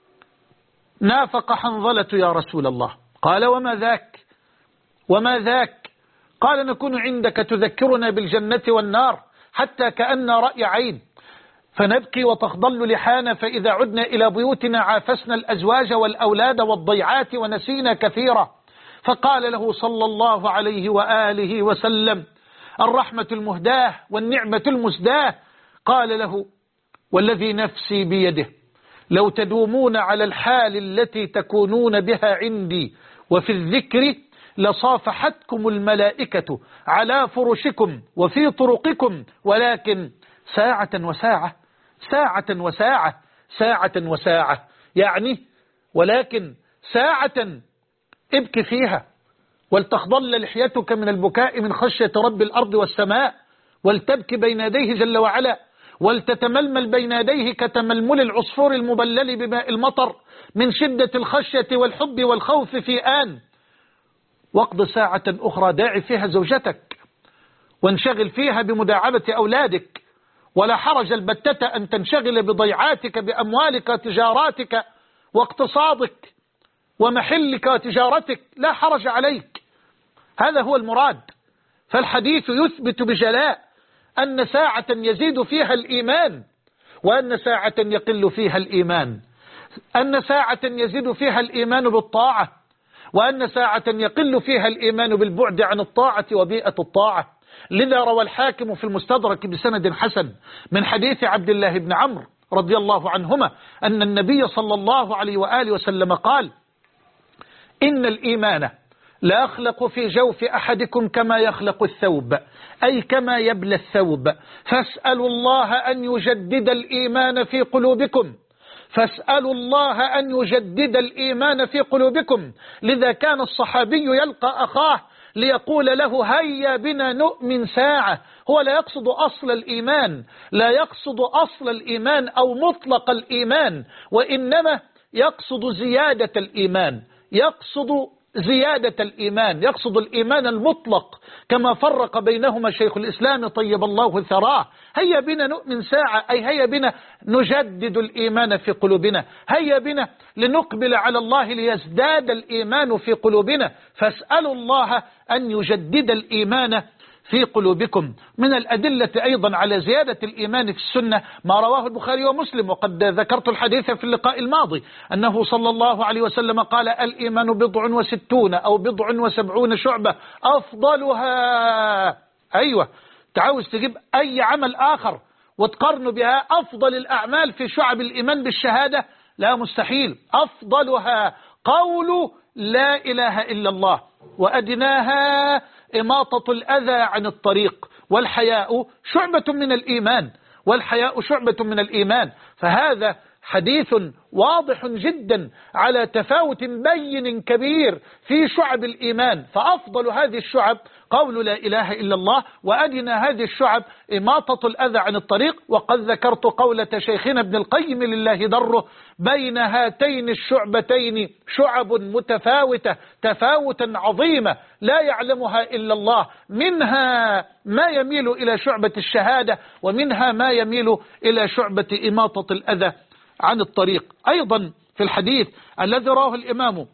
Speaker 2: نافق حنظلة يا رسول الله. قال: وما ذاك؟ وما ذاك؟ قال: نكون عندك تذكرنا بالجنة والنار حتى كأن رأي عين، فنبكي وتخضل لحانا، فإذا عدنا إلى بيوتنا عافسنا الأزواج والأولاد والضيعات ونسينا كثيرا. فقال له صلى الله عليه وآله وسلم الرحمة المهداة والنعمة المسداة، قال له: والذي نفسي بيده لو تدومون على الحال التي تكونون بها عندي وفي الذكر لصافحتكم الملائكة على فرشكم وفي طرقكم، ولكن ساعة وساعة، ساعة وساعة، ساعة وساعة، يعني ولكن ساعة ابكي فيها ولتخضل لحيتك من البكاء من خشية رب الأرض والسماء، ولتبكي بين يديه جل وعلا، ولتتململ بين يديه كتململ العصفور المبلل بماء المطر من شدة الخشية والحب والخوف في آن. واقض ساعة أخرى داعي فيها زوجتك وانشغل فيها بمداعبة أولادك، ولا حرج البتة أن تنشغل بضيعاتك بأموالك وتجاراتك واقتصادك ومحلك وتجارتك، لا حرج عليك. هذا هو المراد. فالحديث يثبت بجلاء أن ساعة يزيد فيها الإيمان وأن ساعة يقل فيها الإيمان، أن ساعة يزيد فيها الإيمان بالطاعة وأن ساعة يقل فيها الإيمان بالبعد عن الطاعة وبيئة الطاعة. لذا روى الحاكم في المستدرك بسند حسن من حديث عبد الله بن عمرو رضي الله عنهما أن النبي صلى الله عليه وآله وسلم قال: إن الإيمان لا يخلق في جوف أحدكم كما يخلق الثوب، أي كما يبلى الثوب، فاسألوا الله أن يجدد الإيمان في قلوبكم، فاسألوا الله أن يجدد الإيمان في قلوبكم. لذا كان الصحابي يلقى أخاه ليقول له: هيا بنا نؤمن ساعة. هو لا يقصد أصل الإيمان، لا يقصد أصل الإيمان أو مطلق الإيمان، وإنما يقصد زيادة الإيمان، يقصد زيادة الإيمان، يقصد الإيمان المطلق كما فرق بينهما شيخ الإسلام طيب الله ثراه. هيا بنا نؤمن ساعة، أي هيا بنا نجدد الإيمان في قلوبنا، هيا بنا لنقبل على الله ليزداد الإيمان في قلوبنا، فاسألوا الله أن يجدد الإيمان في قلوبكم. من الأدلة أيضا على زيادة الإيمان في السنة ما رواه البخاري ومسلم، وقد ذكرت الحديث في اللقاء الماضي أنه صلى الله عليه وسلم قال: الإيمان 60 أو 70 شعبة أفضلها، أيوة، تعاوز تجيب أي عمل آخر وتقارنه بها أفضل الأعمال في شعب الإيمان بالشهادة؟ لا، مستحيل. أفضلها قول لا إله إلا الله، وأدناها إماطة الأذى عن الطريق، والحياء شعبة من الإيمان، والحياء شعبة من الإيمان. فهذا حديث واضح جدا على تفاوت بين كبير في شعب الإيمان. فأفضل هذه الشعب قول لا إله إلا الله، وأدنى هذه الشعب إماطة الأذى عن الطريق. وقد ذكرت قولة شيخنا ابن القيم لله ضره: بين هاتين الشعبتين شعب متفاوتة تفاوتا عظيما لا يعلمها إلا الله، منها ما يميل إلى شعبة الشهادة، ومنها ما يميل إلى شعبة إماطة الأذى عن الطريق. أيضا في الحديث الذي رواه الإمام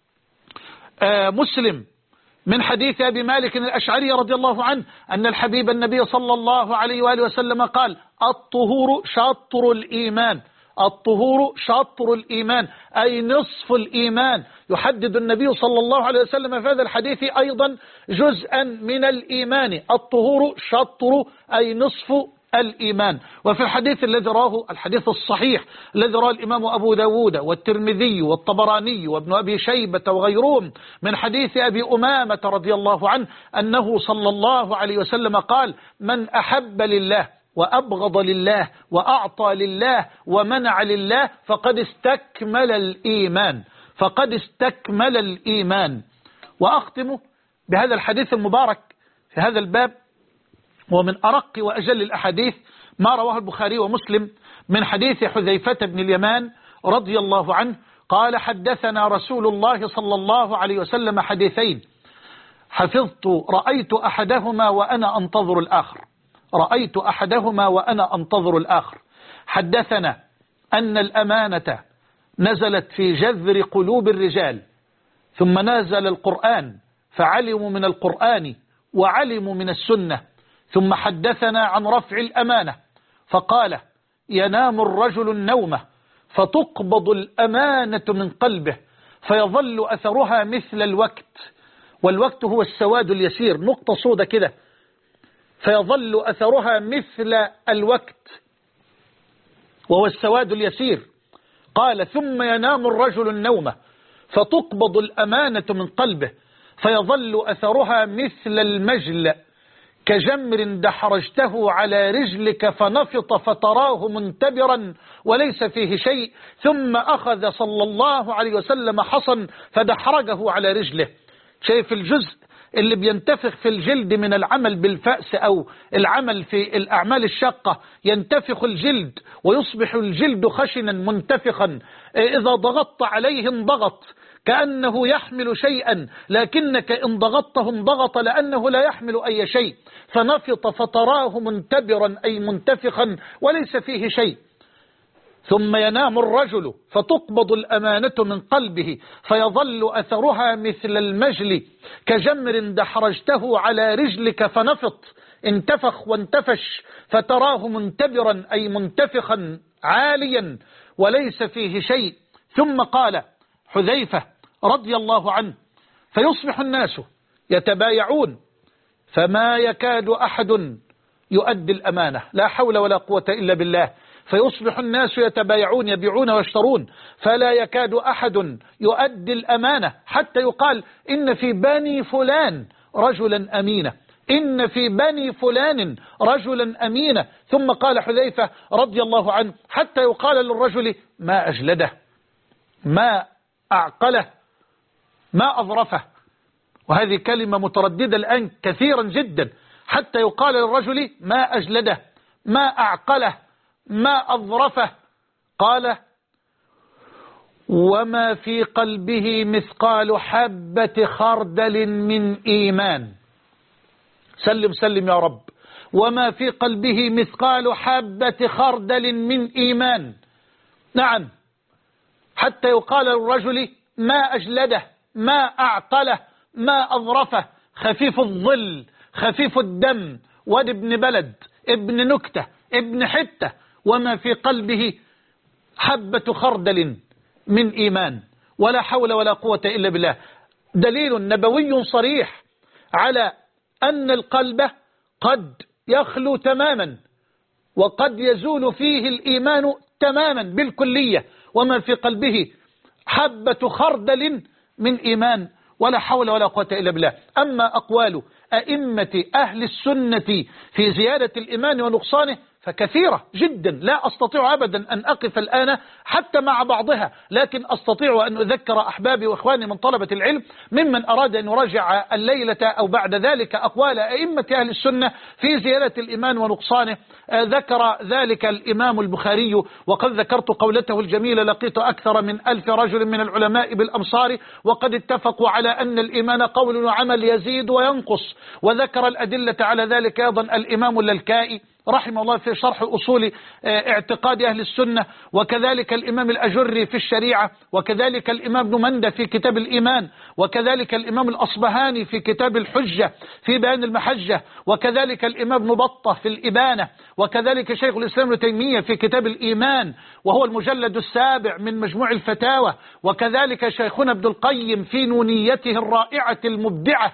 Speaker 2: مسلم من حديث أبي مالك الأشعري رضي الله عنه أن الحبيب النبي صلى الله عليه وآله وسلم قال: الطهور شطر الإيمان. الطهور شطر الإيمان أي نصف الإيمان. يحدد النبي صلى الله عليه وسلم في هذا الحديث أيضا جزءا من الإيمان. الطهور شطر أي نصف الإيمان. وفي الحديث الذي راه الحديث الصحيح الذي راه الإمام أبو داود والترمذي والطبراني وابن أبي شيبة وغيرهم من حديث أبي أمامة رضي الله عنه أنه صلى الله عليه وسلم قال: من أحب لله وأبغض لله وأعطى لله ومنع لله فقد استكمل الإيمان، فقد استكمل الإيمان. وأختم بهذا الحديث المبارك في هذا الباب، ومن أرق وأجل الأحاديث ما رواه البخاري ومسلم من حديث حذيفة بن اليمان رضي الله عنه قال: حدثنا رسول الله صلى الله عليه وسلم حديثين رأيت أحدهما وأنا أنتظر الآخر. رأيت أحدهما وأنا أنتظر الآخر. حدثنا أن الأمانة نزلت في جذر قلوب الرجال، ثم نزل القرآن فعلموا من القرآن وعلموا من السنة. ثم حدثنا عن رفع الأمانة فقال: ينام الرجل النوم فتقبض الأمانة من قلبه فيظل أثرها مثل الوقت، والوقت هو السواد اليسير، نقطة سودة كده، فيظل أثرها مثل الوقت وهو السواد اليسير. قال: ثم ينام الرجل النوم فتقبض الأمانة من قلبه فيظل أثرها مثل المجل كجمر دحرجته على رجلك فنفط فتراه منتبرا وليس فيه شيء، ثم أخذ صلى الله عليه وسلم حصن فدحرجه على رجله. شايف الجزء اللي بينتفخ في الجلد من العمل بالفأس أو العمل في الأعمال الشاقة، ينتفخ الجلد ويصبح الجلد خشنا منتفخا، إذا ضغطت عليه انضغط كأنه يحمل شيئا، لكنك إن ضغطته انضغط لأنه لا يحمل أي شيء. فنفط فتراه منتبرا أي منتفخا وليس فيه شيء. ثم ينام الرجل فتقبض الأمانة من قلبه فيظل أثرها مثل المجل كجمر دحرجته على رجلك فنفط، انتفخ وانتفش، فتراه منتبرا أي منتفخا عاليا وليس فيه شيء. ثم قال حذيفة رضي الله عنه: فيصبح الناس يتبايعون فما يكاد أحد يؤدي الأمانة، لا حول ولا قوة إلا بالله. فيصبح الناس يتبايعون يبيعون ويشترون فلا يكاد أحد يؤدي الأمانة، حتى يقال إن في بني فلان رجلا أمينا، إن في بني فلان رجلا أمينا. ثم قال حذيفة رضي الله عنه: حتى يقال للرجل ما أجلده، ما أعقله، ما أظرفه. وهذه كلمة مترددة الآن كثيرا جدا. حتى يقال للرجل ما أجلده، ما أعقله، ما أظرفه. قال: وما في قلبه مثقال حبة خردل من إيمان. سلم سلم يا رب. وما في قلبه مثقال حبة خردل من إيمان. نعم، حتى يقال للرجل ما أجلده، ما أعقله، ما أظرفه، خفيف الظل خفيف الدم، واد ابن بلد، ابن نكتة، ابن حتة، وما في قلبه حبة خردل من إيمان، ولا حول ولا قوة إلا بالله. دليل نبوي صريح على أن القلب قد يخلو تماما، وقد يزول فيه الإيمان تماما بالكلية، وما في قلبه حبة خردل من إيمان، ولا حول ولا قوة إلا بالله. أما أقوال أئمة أهل السنة في زيادة الإيمان ونقصانه فكثيرة جدا، لا أستطيع أبدا أن أقف الآن حتى مع بعضها، لكن أستطيع أن أذكر أحبابي وإخواني من طلبة العلم ممن أراد أن يراجع الليلة أو بعد ذلك أقوال أئمة أهل السنة في زيادة الإيمان ونقصانه. ذكر ذلك الإمام البخاري، وقد ذكرت قولته الجميلة: لقيت أكثر من 1000 رجل من العلماء بالأمصار وقد اتفقوا على أن الإيمان قول وعمل يزيد وينقص. وذكر الأدلة على ذلك أيضا الإمام اللالكائي رحمه الله في شرح أصول اعتقاد أهل السنة، وكذلك الإمام الأجري في الشريعة، وكذلك الإمام ابن مندة في كتاب الإيمان، وكذلك الإمام الأصبهاني في كتاب الحجة في بيان المحجة، وكذلك الإمام ابن بطة في الإبانة، وكذلك شيخ الإسلام ابن تيمية في كتاب الإيمان وهو المجلد السابع من مجموع الفتاوى، وكذلك شيخنا ابن القيم في نونيته الرائعة المبدعة،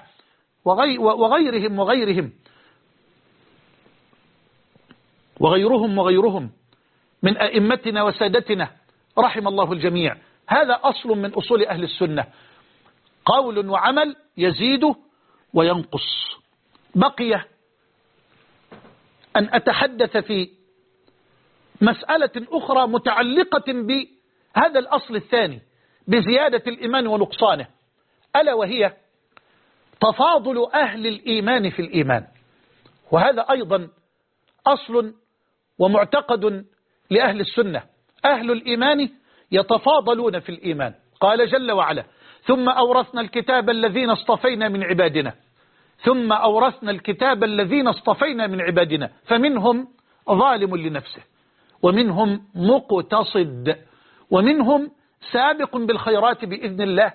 Speaker 2: وغيرهم من أئمتنا وسادتنا رحم الله الجميع. هذا أصل من أصول أهل السنة، قول وعمل يزيد وينقص. بقي أن أتحدث في مسألة أخرى متعلقة بهذا الأصل الثاني بزيادة الإيمان ونقصانه، ألا وهي تفاضل أهل الإيمان في الإيمان. وهذا أيضا أصل ومعتقد لأهل السنة، أهل الإيمان يتفاضلون في الإيمان. قال جل وعلا: ثم أورثنا الكتاب الذين اصطفينا من عبادنا، ثم أورثنا الكتاب الذين اصطفينا من عبادنا فمنهم ظالم لنفسه ومنهم مقتصد ومنهم سابق بالخيرات بإذن الله.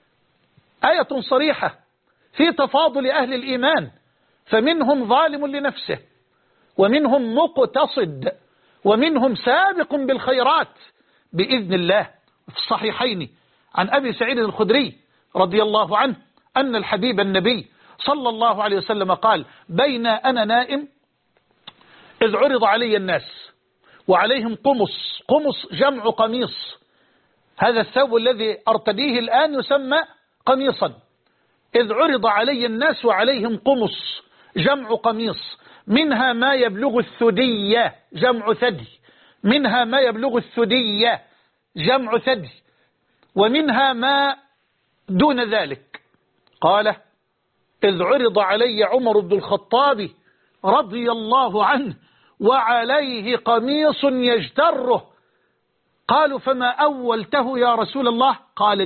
Speaker 2: آية صريحة في تفاضل أهل الإيمان، فمنهم ظالم لنفسه ومنهم مقتصد ومنهم سابق بالخيرات بإذن الله. في الصحيحين عن أبي سعيد الخدري رضي الله عنه أن الحبيب النبي صلى الله عليه وسلم قال: بين أنا نائم إذ عرض علي الناس وعليهم قمص جمع قميص، هذا الثوب الذي أرتديه الآن يسمى قميصا. إذ عرض علي الناس وعليهم قمص جمع قميص، منها ما يبلغ الثدي جمع ثدي، منها ما يبلغ الثدي جمع ثدي، ومنها ما دون ذلك. قال: إذ عرض علي عمر بن الخطاب رضي الله عنه وعليه قميص يجتره. قالوا: فما أولته يا رسول الله؟ قال: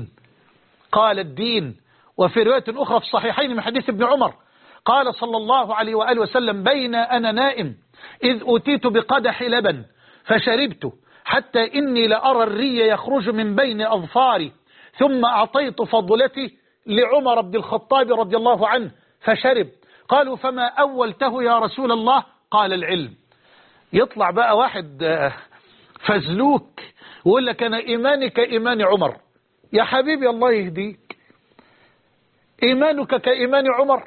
Speaker 2: الدين. وفي رواية أخرى في الصحيحين من حديث ابن عمر قال صلى الله عليه وآله وسلم: بين أنا نائم إذ أتيت بقدح لبن فشربت حتى إني لأرى الري يخرج من بين أظفاري، ثم أعطيت فضلتي لعمر بن الخطاب رضي الله عنه فشرب. قالوا: فما أولته يا رسول الله؟ قال: العلم. يطلع بقى واحد فزلوك ويقول لك: أنا إيماني كإيمان عمر. يا حبيبي الله يهديك، إيمانك كإيمان عمر؟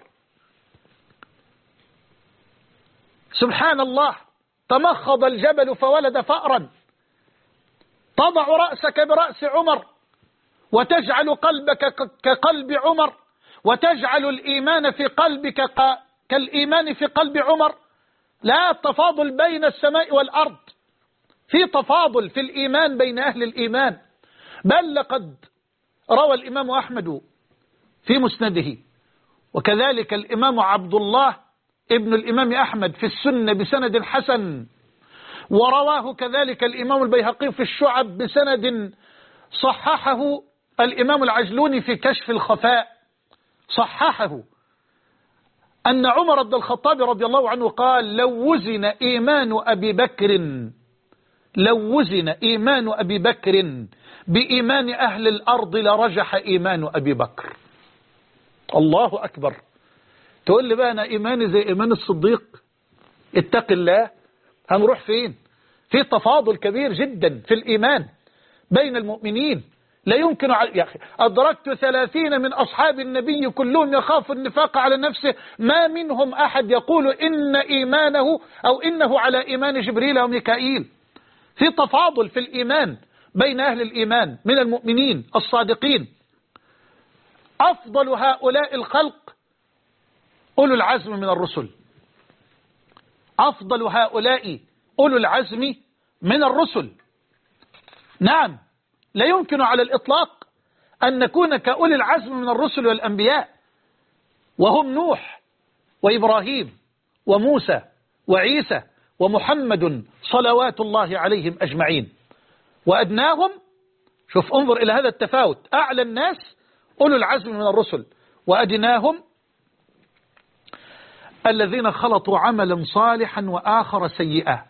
Speaker 2: سبحان الله، تمخض الجبل فولد فأرا. تضع رأسك برأس عمر وتجعل قلبك كقلب عمر، وتجعل الإيمان في قلبك كالإيمان في قلب عمر. لا تفاضل بين السماء والأرض، في تفاضل في الإيمان بين أهل الإيمان. بل لقد روى الإمام أحمد في مسنده، وكذلك الإمام عبد الله ابن الإمام أحمد في السنة بسند حسن، ورواه كذلك الإمام البيهقي في الشعب بسند صححه الإمام العجلوني في كشف الخفاء، صححه، أن عمر بن الخطاب رضي الله عنه قال: لو وزن إيمان أبي بكر بإيمان أهل الأرض لرجح إيمان أبي بكر. الله أكبر. تقول لي بقى أنا إيماني زي إيمان الصديق؟ اتق الله، هنروح فين؟ في تفاضل كبير جدا في الإيمان بين المؤمنين لا يمكن. يا أخي أدركت 30 من أصحاب النبي كلهم يخاف النفاق على نفسه، ما منهم أحد يقول إن إيمانه أو إنه على إيمان جبريل وميكائيل. في تفاضل في الإيمان بين أهل الإيمان من المؤمنين الصادقين. أفضل هؤلاء الخلق أولو العزم من الرسل. أفضل هؤلاء أولو العزم من الرسل. نعم، لا يمكن على الإطلاق أن نكون كأولي العزم من الرسل والأنبياء، وهم نوح وإبراهيم وموسى وعيسى ومحمد صلوات الله عليهم أجمعين. وأدناهم، شوف انظر إلى هذا التفاوت، أعلى الناس أولو العزم من الرسل، وأدناهم الذين خلطوا عملا صالحا وآخر سيئا.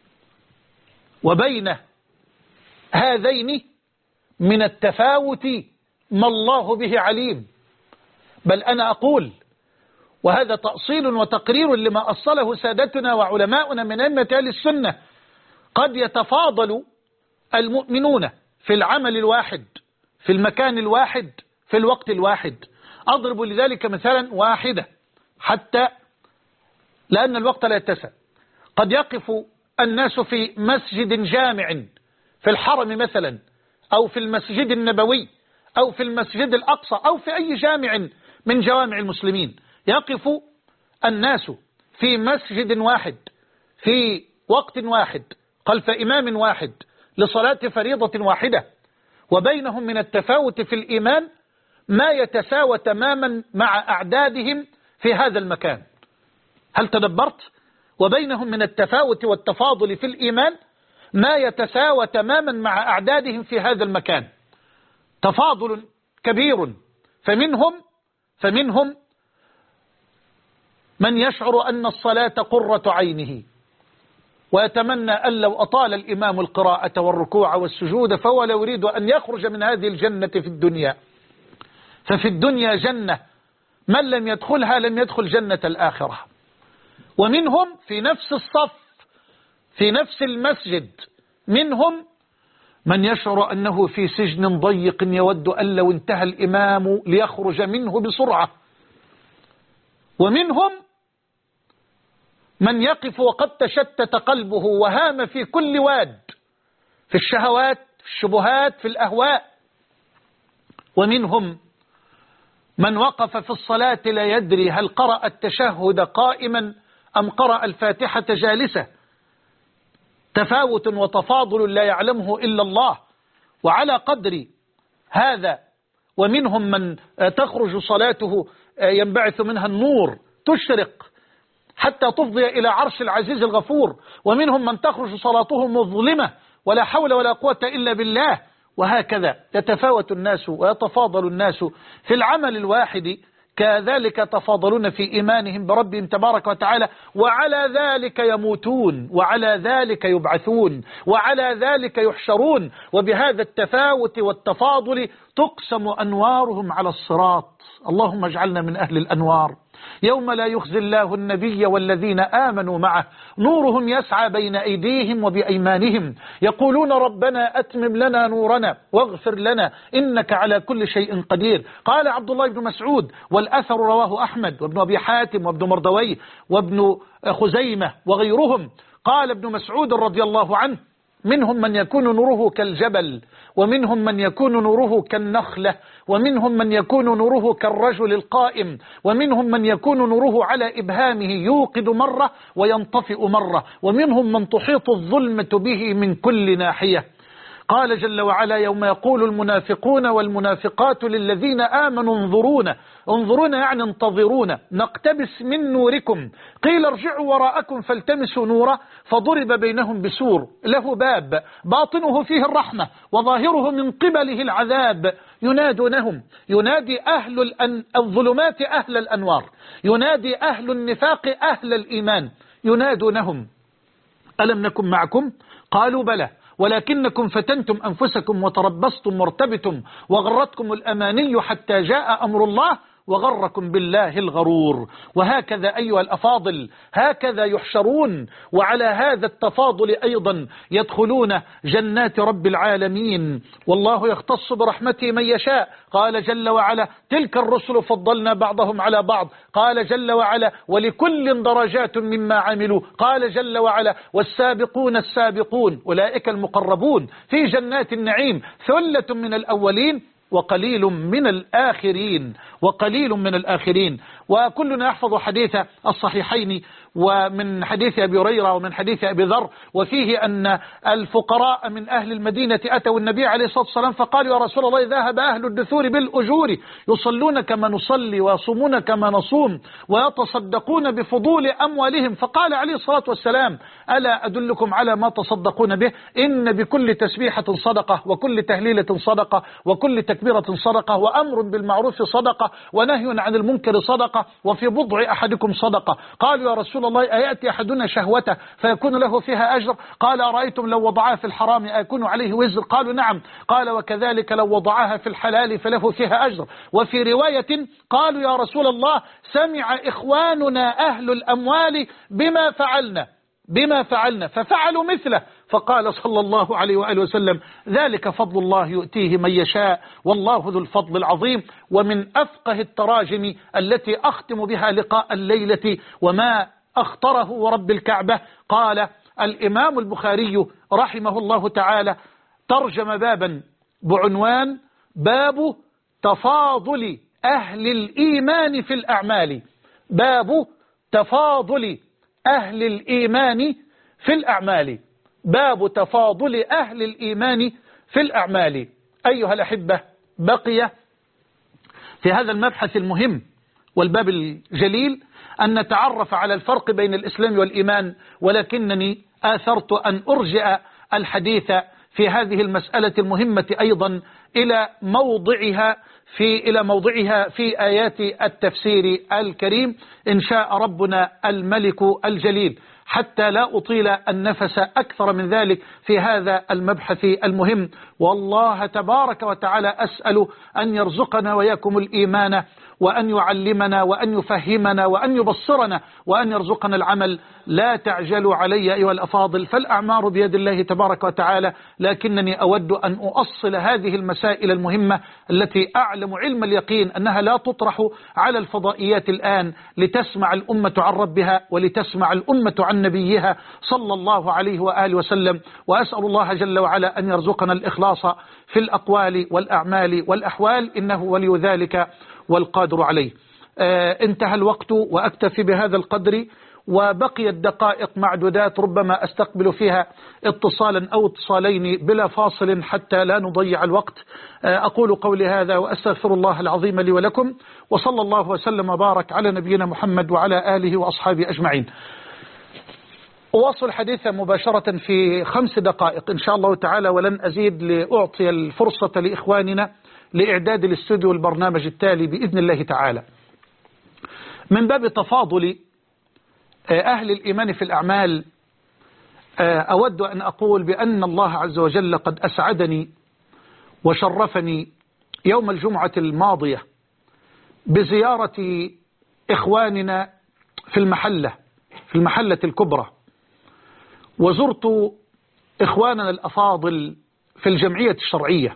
Speaker 2: وبين هذين من التفاوت ما الله به عليم. بل أنا أقول، وهذا تأصيل وتقرير لما أصله سادتنا وعلماؤنا من أئمة أهل السنة، قد يتفاضل المؤمنون في العمل الواحد، في المكان الواحد، في الوقت الواحد. أضرب لذلك مثلا واحدة حتى لأن الوقت لا يتسع. قد يقف الناس في مسجد جامع في الحرم مثلا، أو في المسجد النبوي، أو في المسجد الأقصى، أو في أي جامع من جوامع المسلمين. يقف الناس في مسجد واحد في وقت واحد خلف إمام واحد لصلاة فريضة واحدة، وبينهم من التفاوت في الإيمان ما يتساوى تماما مع أعدادهم في هذا المكان. هل تدبرت؟ وبينهم من التفاوت والتفاضل في الإيمان ما يتساوى تماما مع أعدادهم في هذا المكان. تفاضل كبير. فمنهم من يشعر أن الصلاة قرة عينه، ويتمنى أن لو أطال الإمام القراءة والركوع والسجود فهو لا يريد أن يخرج من هذه الجنة في الدنيا. ففي الدنيا جنة، من لم يدخلها لم يدخل جنة الآخرة. ومنهم في نفس الصف في نفس المسجد منهم من يشعر أنه في سجن ضيق يود أن لو انتهى الإمام ليخرج منه بسرعة. ومنهم من يقف وقد تشتت قلبه وهام في كل واد، في الشهوات، في الشبهات، في الأهواء. ومنهم من وقف في الصلاة لا يدري هل قرأ التشهد قائما أم قرأ الفاتحة جالسة. تفاوت وتفاضل لا يعلمه إلا الله. وعلى قدر هذا، ومنهم من تخرج صلاته ينبعث منها النور تشرق حتى تفضي إلى عرش العزيز الغفور. ومنهم من تخرج صلاته مظلمة ولا حول ولا قوة إلا بالله. وهكذا يتفاوت الناس ويتفاضل الناس في العمل الواحد، كذلك تفاضلون في إيمانهم بربهم تبارك وتعالى. وعلى ذلك يموتون، وعلى ذلك يبعثون، وعلى ذلك يحشرون. وبهذا التفاوت والتفاضل تقسم أنوارهم على الصراط. اللهم اجعلنا من أهل الأنوار. يوم لا يخزي الله النبي والذين آمنوا معه نورهم يسعى بين أيديهم وبأيمانهم يقولون ربنا أتمم لنا نورنا واغفر لنا إنك على كل شيء قدير. قال عبد الله بن مسعود، والأثر رواه أحمد وابن أبي حاتم وابن مردوي وابن خزيمة وغيرهم. قال ابن مسعود رضي الله عنه: منهم من يكون نوره كالجبل، ومنهم من يكون نوره كالنخلة، ومنهم من يكون نوره كالرجل القائم، ومنهم من يكون نوره على إبهامه يوقد مرة وينطفئ مرة، ومنهم من تحيط الظلمة به من كل ناحية. قال جل وعلا: يوم يقول المنافقون والمنافقات للذين آمنوا انظرونا يعني انتظرونا نقتبس من نوركم، قيل ارجعوا وراءكم فالتمسوا نورا فضرب بينهم بسور له باب باطنه فيه الرحمة وظاهره من قبله العذاب ينادونهم. ينادي أهل الظلمات أهل الأنوار، ينادي أهل النفاق أهل الإيمان، ينادونهم: ألم نكن معكم؟ قالوا بلى ولكنكم فتنتم أنفسكم وتربصتم وارتبتم وغرتكم الأماني حتى جاء أمر الله وغركم بالله الغرور. وهكذا أيها الأفاضل هكذا يحشرون، وعلى هذا التفاضل أيضا يدخلون جنات رب العالمين، والله يختص برحمته من يشاء. قال جل وعلا تلك الرسل فضلنا بعضهم على بعض. قال جل وعلا ولكل درجات مما عملوا. قال جل وعلا والسابقون السابقون أولئك المقربون في جنات النعيم ثلة من الأولين وقليل من الآخرين. وقليل من الآخرين. وكلنا يحفظ حديث الصحيحين ومن حديث أبي هريرة ومن حديث أبي ذر، وفيه أن الفقراء من أهل المدينة أتوا النبي عليه الصلاة والسلام فقالوا يا رسول الله ذهب أهل الدثور بالأجور يصلون كما نصلي ويصومون كما نصوم ويتصدقون بفضول أموالهم. فقال عليه الصلاة والسلام ألا أدلكم على ما تصدقون به؟ إن بكل تسبيحة صدقة وكل تهليلة صدقة وكل تكبيرة صدقة وأمر بالمعروف صدقة ونهي عن المنكر صدقة وفي بضع أحدكم صدقة. قالوا يا رسول الله أيأتي أحدنا شهوته فيكون له فيها أجر؟ قال أرأيتم لو وضعها في الحرام أيكون عليه وزر؟ قالوا نعم. قال وكذلك لو وضعها في الحلال فله فيها أجر. وفي رواية قالوا يا رسول الله سمع إخواننا أهل الأموال بما فعلنا ففعلوا مثله. فقال صلى الله عليه وآله وسلم ذلك فضل الله يؤتيه من يشاء والله ذو الفضل العظيم. ومن أفقه التراجم التي أختم بها لقاء الليلة وما أخطره ورب الكعبة، قال الإمام البخاري رحمه الله تعالى ترجم بابا بعنوان باب تفاضل أهل الإيمان في الأعمال. باب تفاضل أهل الإيمان في الأعمال. باب تفاضل أهل الإيمان في الأعمال. أيها الأحبة بقي في هذا المبحث المهم والباب الجليل أن نتعرف على الفرق بين الإسلام والإيمان، ولكنني آثرت أن أرجع الحديث في هذه المسألة المهمة أيضا إلى موضعها في آيات التفسير الكريم إن شاء ربنا الملك الجليل، حتى لا أطيل النفس أكثر من ذلك في هذا المبحث المهم. والله تبارك وتعالى أسأل أن يرزقنا وياكم الإيمان وأن يعلمنا وأن يفهمنا وأن يبصرنا وأن يرزقنا العمل. لا تعجلوا علي أيها الأفاضل فالأعمار بيد الله تبارك وتعالى، لكنني أود أن أؤصل هذه المسائل المهمة التي أعلم علم اليقين أنها لا تطرح على الفضائيات الآن لتسمع الأمة عن ربها ولتسمع الأمة عن نبيها صلى الله عليه وآله وسلم. وأسأل الله جل وعلا أن يرزقنا الإخلاص في الأقوال والأعمال والأحوال إنه ولي ذلك والقادر عليه. انتهى الوقت وأكتفي بهذا القدر، وبقيت دقائق معدودات ربما أستقبل فيها اتصالا أو اتصالين بلا فاصل حتى لا نضيع الوقت. أقول قولي هذا وأستغفر الله العظيم لي ولكم، وصلى الله وسلم وبارك على نبينا محمد وعلى آله وأصحابه أجمعين. أواصل الحديث مباشرة في 5 دقائق إن شاء الله تعالى، ولن أزيد لأعطي الفرصة لإخواننا لإعداد الاستوديو والبرنامج التالي بإذن الله تعالى. من باب تفاضل أهل الإيمان في الأعمال أود أن أقول بأن الله عز وجل قد أسعدني وشرفني يوم الجمعة الماضية بزيارة إخواننا في المحلة الكبرى، وزرت إخواننا الأفاضل في الجمعية الشرعية،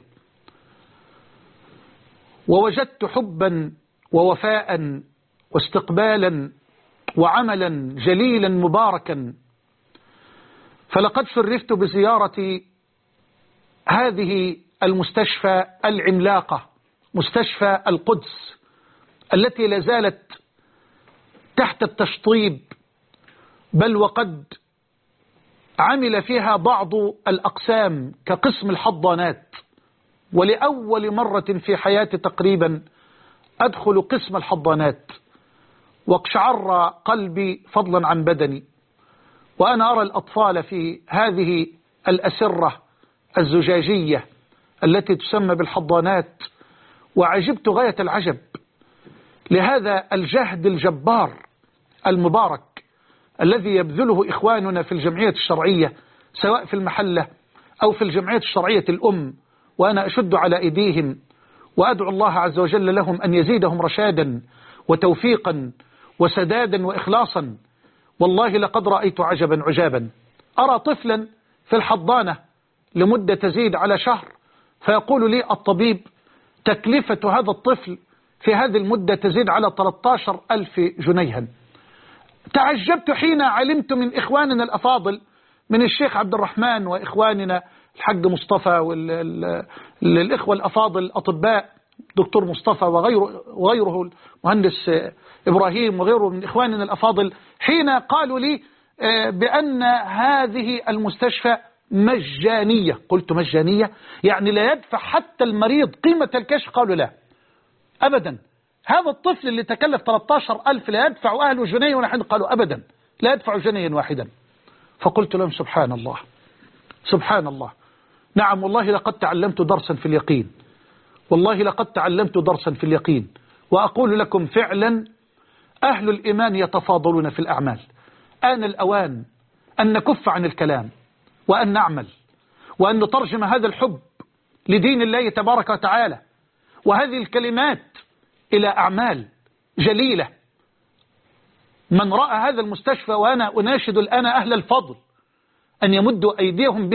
Speaker 2: ووجدت حبا ووفاء واستقبالا وعملا جليلا مباركا. فلقد شرفت بزيارة هذه المستشفى العملاقة، مستشفى القدس، التي لازالت تحت التشطيب، بل وقد عمل فيها بعض الأقسام كقسم الحضانات. ولأول مرة في حياتي تقريبا أدخل قسم الحضانات، واقشعر قلبي فضلا عن بدني وأنا أرى الأطفال في هذه الأسرة الزجاجية التي تسمى بالحضانات. وعجبت غاية العجب لهذا الجهد الجبار المبارك الذي يبذله إخواننا في الجمعية الشرعية، سواء في المحلة أو في الجمعية الشرعية الأم، وأنا أشد على أيديهم وأدعو الله عز وجل لهم أن يزيدهم رشادا وتوفيقا وسدادا وإخلاصا. والله لقد رأيت عجبا عجابا، أرى طفلا في الحضانة لمدة تزيد على شهر، فيقول لي الطبيب تكلفة هذا الطفل في هذه المدة تزيد على 13,000 جنيها. تعجبت حين علمت من إخواننا الأفاضل من الشيخ عبد الرحمن وإخواننا الحاج مصطفى والإخوة الأفاضل الأطباء دكتور مصطفى وغيره المهندس إبراهيم وغيره من إخواننا الأفاضل، حين قالوا لي بأن هذه المستشفى مجانية. قلت مجانية يعني لا يدفع حتى المريض قيمة الكشف؟ قالوا لا أبدا، هذا الطفل اللي تكلف 13,000 لا يدفع أهله جنيه واحدا. قالوا أبدا لا يدفع جنيا واحدا. فقلت لهم سبحان الله سبحان الله. نعم والله لقد تعلمت درسا في اليقين، والله لقد تعلمت درسا في اليقين. وأقول لكم فعلا أهل الإيمان يتفاضلون في الأعمال. آن الأوان أن نكف عن الكلام وأن نعمل، وأن نترجم هذا الحب لدين الله تبارك وتعالى وهذه الكلمات إلى أعمال جليلة. من رأى هذا المستشفى، وأنا أناشد الآن أهل الفضل أن يمدوا أيديهم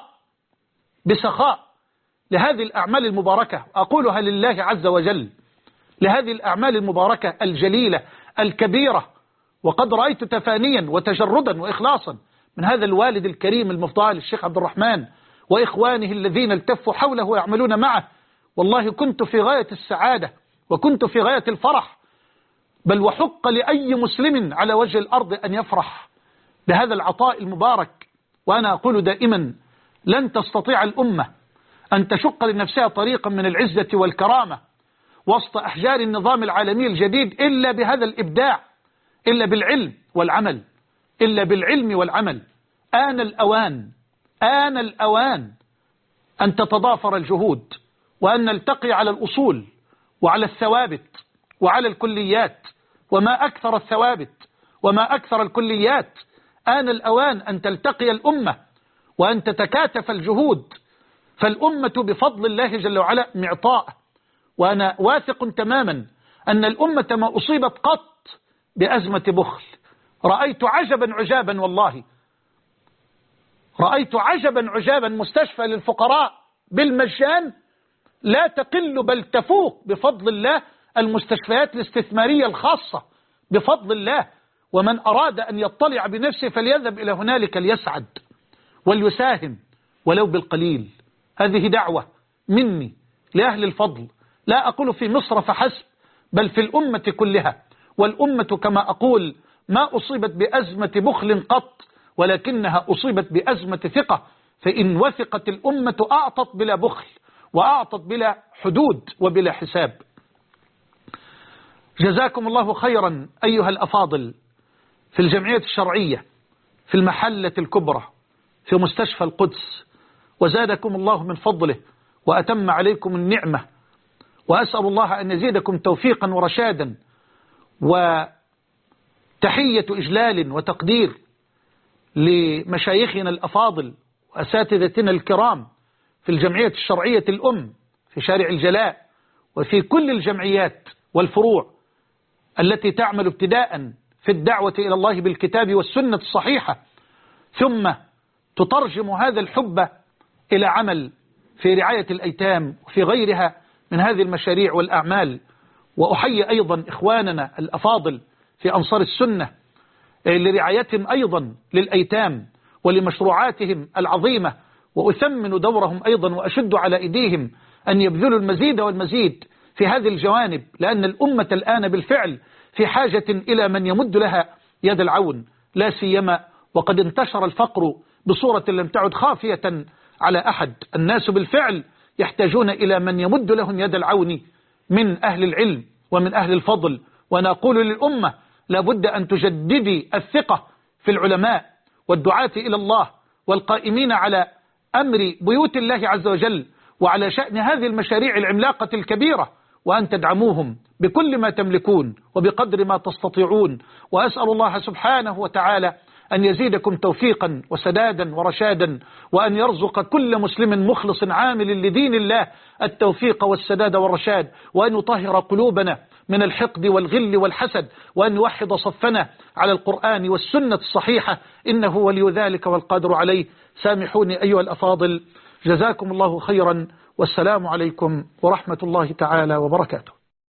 Speaker 2: بسخاء لهذه الأعمال المباركة، أقولها لله عز وجل، لهذه الأعمال المباركة الجليلة الكبيرة. وقد رأيت تفانيا وتجردا وإخلاصا من هذا الوالد الكريم المفضال الشيخ عبد الرحمن وإخوانه الذين التفوا حوله ويعملون معه. والله كنت في غاية السعادة وكنت في غاية الفرح، بل وحق لأي مسلم على وجه الأرض أن يفرح بهذا العطاء المبارك. وأنا أقول دائما لن تستطيع الأمة أن تشق لنفسها طريقا من العزة والكرامة وسط أحجار النظام العالمي الجديد إلا بهذا الإبداع، إلا بالعلم والعمل، إلا بالعلم والعمل. آن الأوان أن تتضافر الجهود وأن نلتقي على الأصول وعلى الثوابت وعلى الكليات. وما أكثر الثوابت وما أكثر الكليات. آن الأوان أن تلتقي الأمة وأن تتكاتف الجهود، فالأمة بفضل الله جل وعلا معطاء. وأنا واثق تماما أن الأمة ما أصيبت قط بأزمة بخل. رأيت عجبا عجابا، والله رأيت عجبا عجابا. مستشفى للفقراء بالمجان لا تقل بل تفوق بفضل الله المستشفيات الاستثمارية الخاصة بفضل الله. ومن أراد أن يطلع بنفسه فليذهب إلى هنالك ليسعد وليساهم ولو بالقليل. هذه دعوة مني لأهل الفضل، لا أقول في مصر فحسب بل في الأمة كلها. والأمة كما أقول ما أصيبت بأزمة بخل قط، ولكنها أصيبت بأزمة ثقة. فإن وثقت الأمة أعطت بلا بخل وأعطت بلا حدود وبلا حساب. جزاكم الله خيرا أيها الأفاضل في الجمعية الشرعية في المحلة الكبرى في مستشفى القدس، وزادكم الله من فضله وأتم عليكم النعمة. وأسأل الله أن يزيدكم توفيقا ورشادا. وتحية إجلال وتقدير لمشايخنا الأفاضل وأساتذتنا الكرام في الجمعية الشرعية الأم في شارع الجلاء وفي كل الجمعيات والفروع التي تعمل ابتداء في الدعوة إلى الله بالكتاب والسنة الصحيحة، ثم تترجم هذا الحب إلى عمل في رعاية الأيتام وفي غيرها من هذه المشاريع والأعمال. وأحيي أيضا إخواننا الأفاضل في أنصار السنة لرعايتهم أيضا للأيتام ولمشروعاتهم العظيمة، وأثمن دورهم أيضا وأشد على إيديهم أن يبذلوا المزيد والمزيد في هذه الجوانب، لأن الأمة الآن بالفعل في حاجة إلى من يمد لها يد العون، لا سيما وقد انتشر الفقر بصورة لم تعد خافية على أحد. الناس بالفعل يحتاجون إلى من يمد لهم يد العون من أهل العلم ومن أهل الفضل. ونقول للأمة لابد أن تجددي الثقة في العلماء والدعاة إلى الله والقائمين على أمر بيوت الله عز وجل وعلى شأن هذه المشاريع العملاقة الكبيرة، وأن تدعموهم بكل ما تملكون وبقدر ما تستطيعون. وأسأل الله سبحانه وتعالى أن يزيدكم توفيقا وسدادا ورشادا، وأن يرزق كل مسلم مخلص عامل لدين الله التوفيق والسداد والرشاد، وأن يطهر قلوبنا من الحقد والغل والحسد، وأن يوحد صفنا على القرآن والسنة الصحيحة، إنه ولي ذلك والقادر عليه. سامحوني أيها الأفاضل، جزاكم الله خيرا، والسلام عليكم ورحمة الله تعالى وبركاته.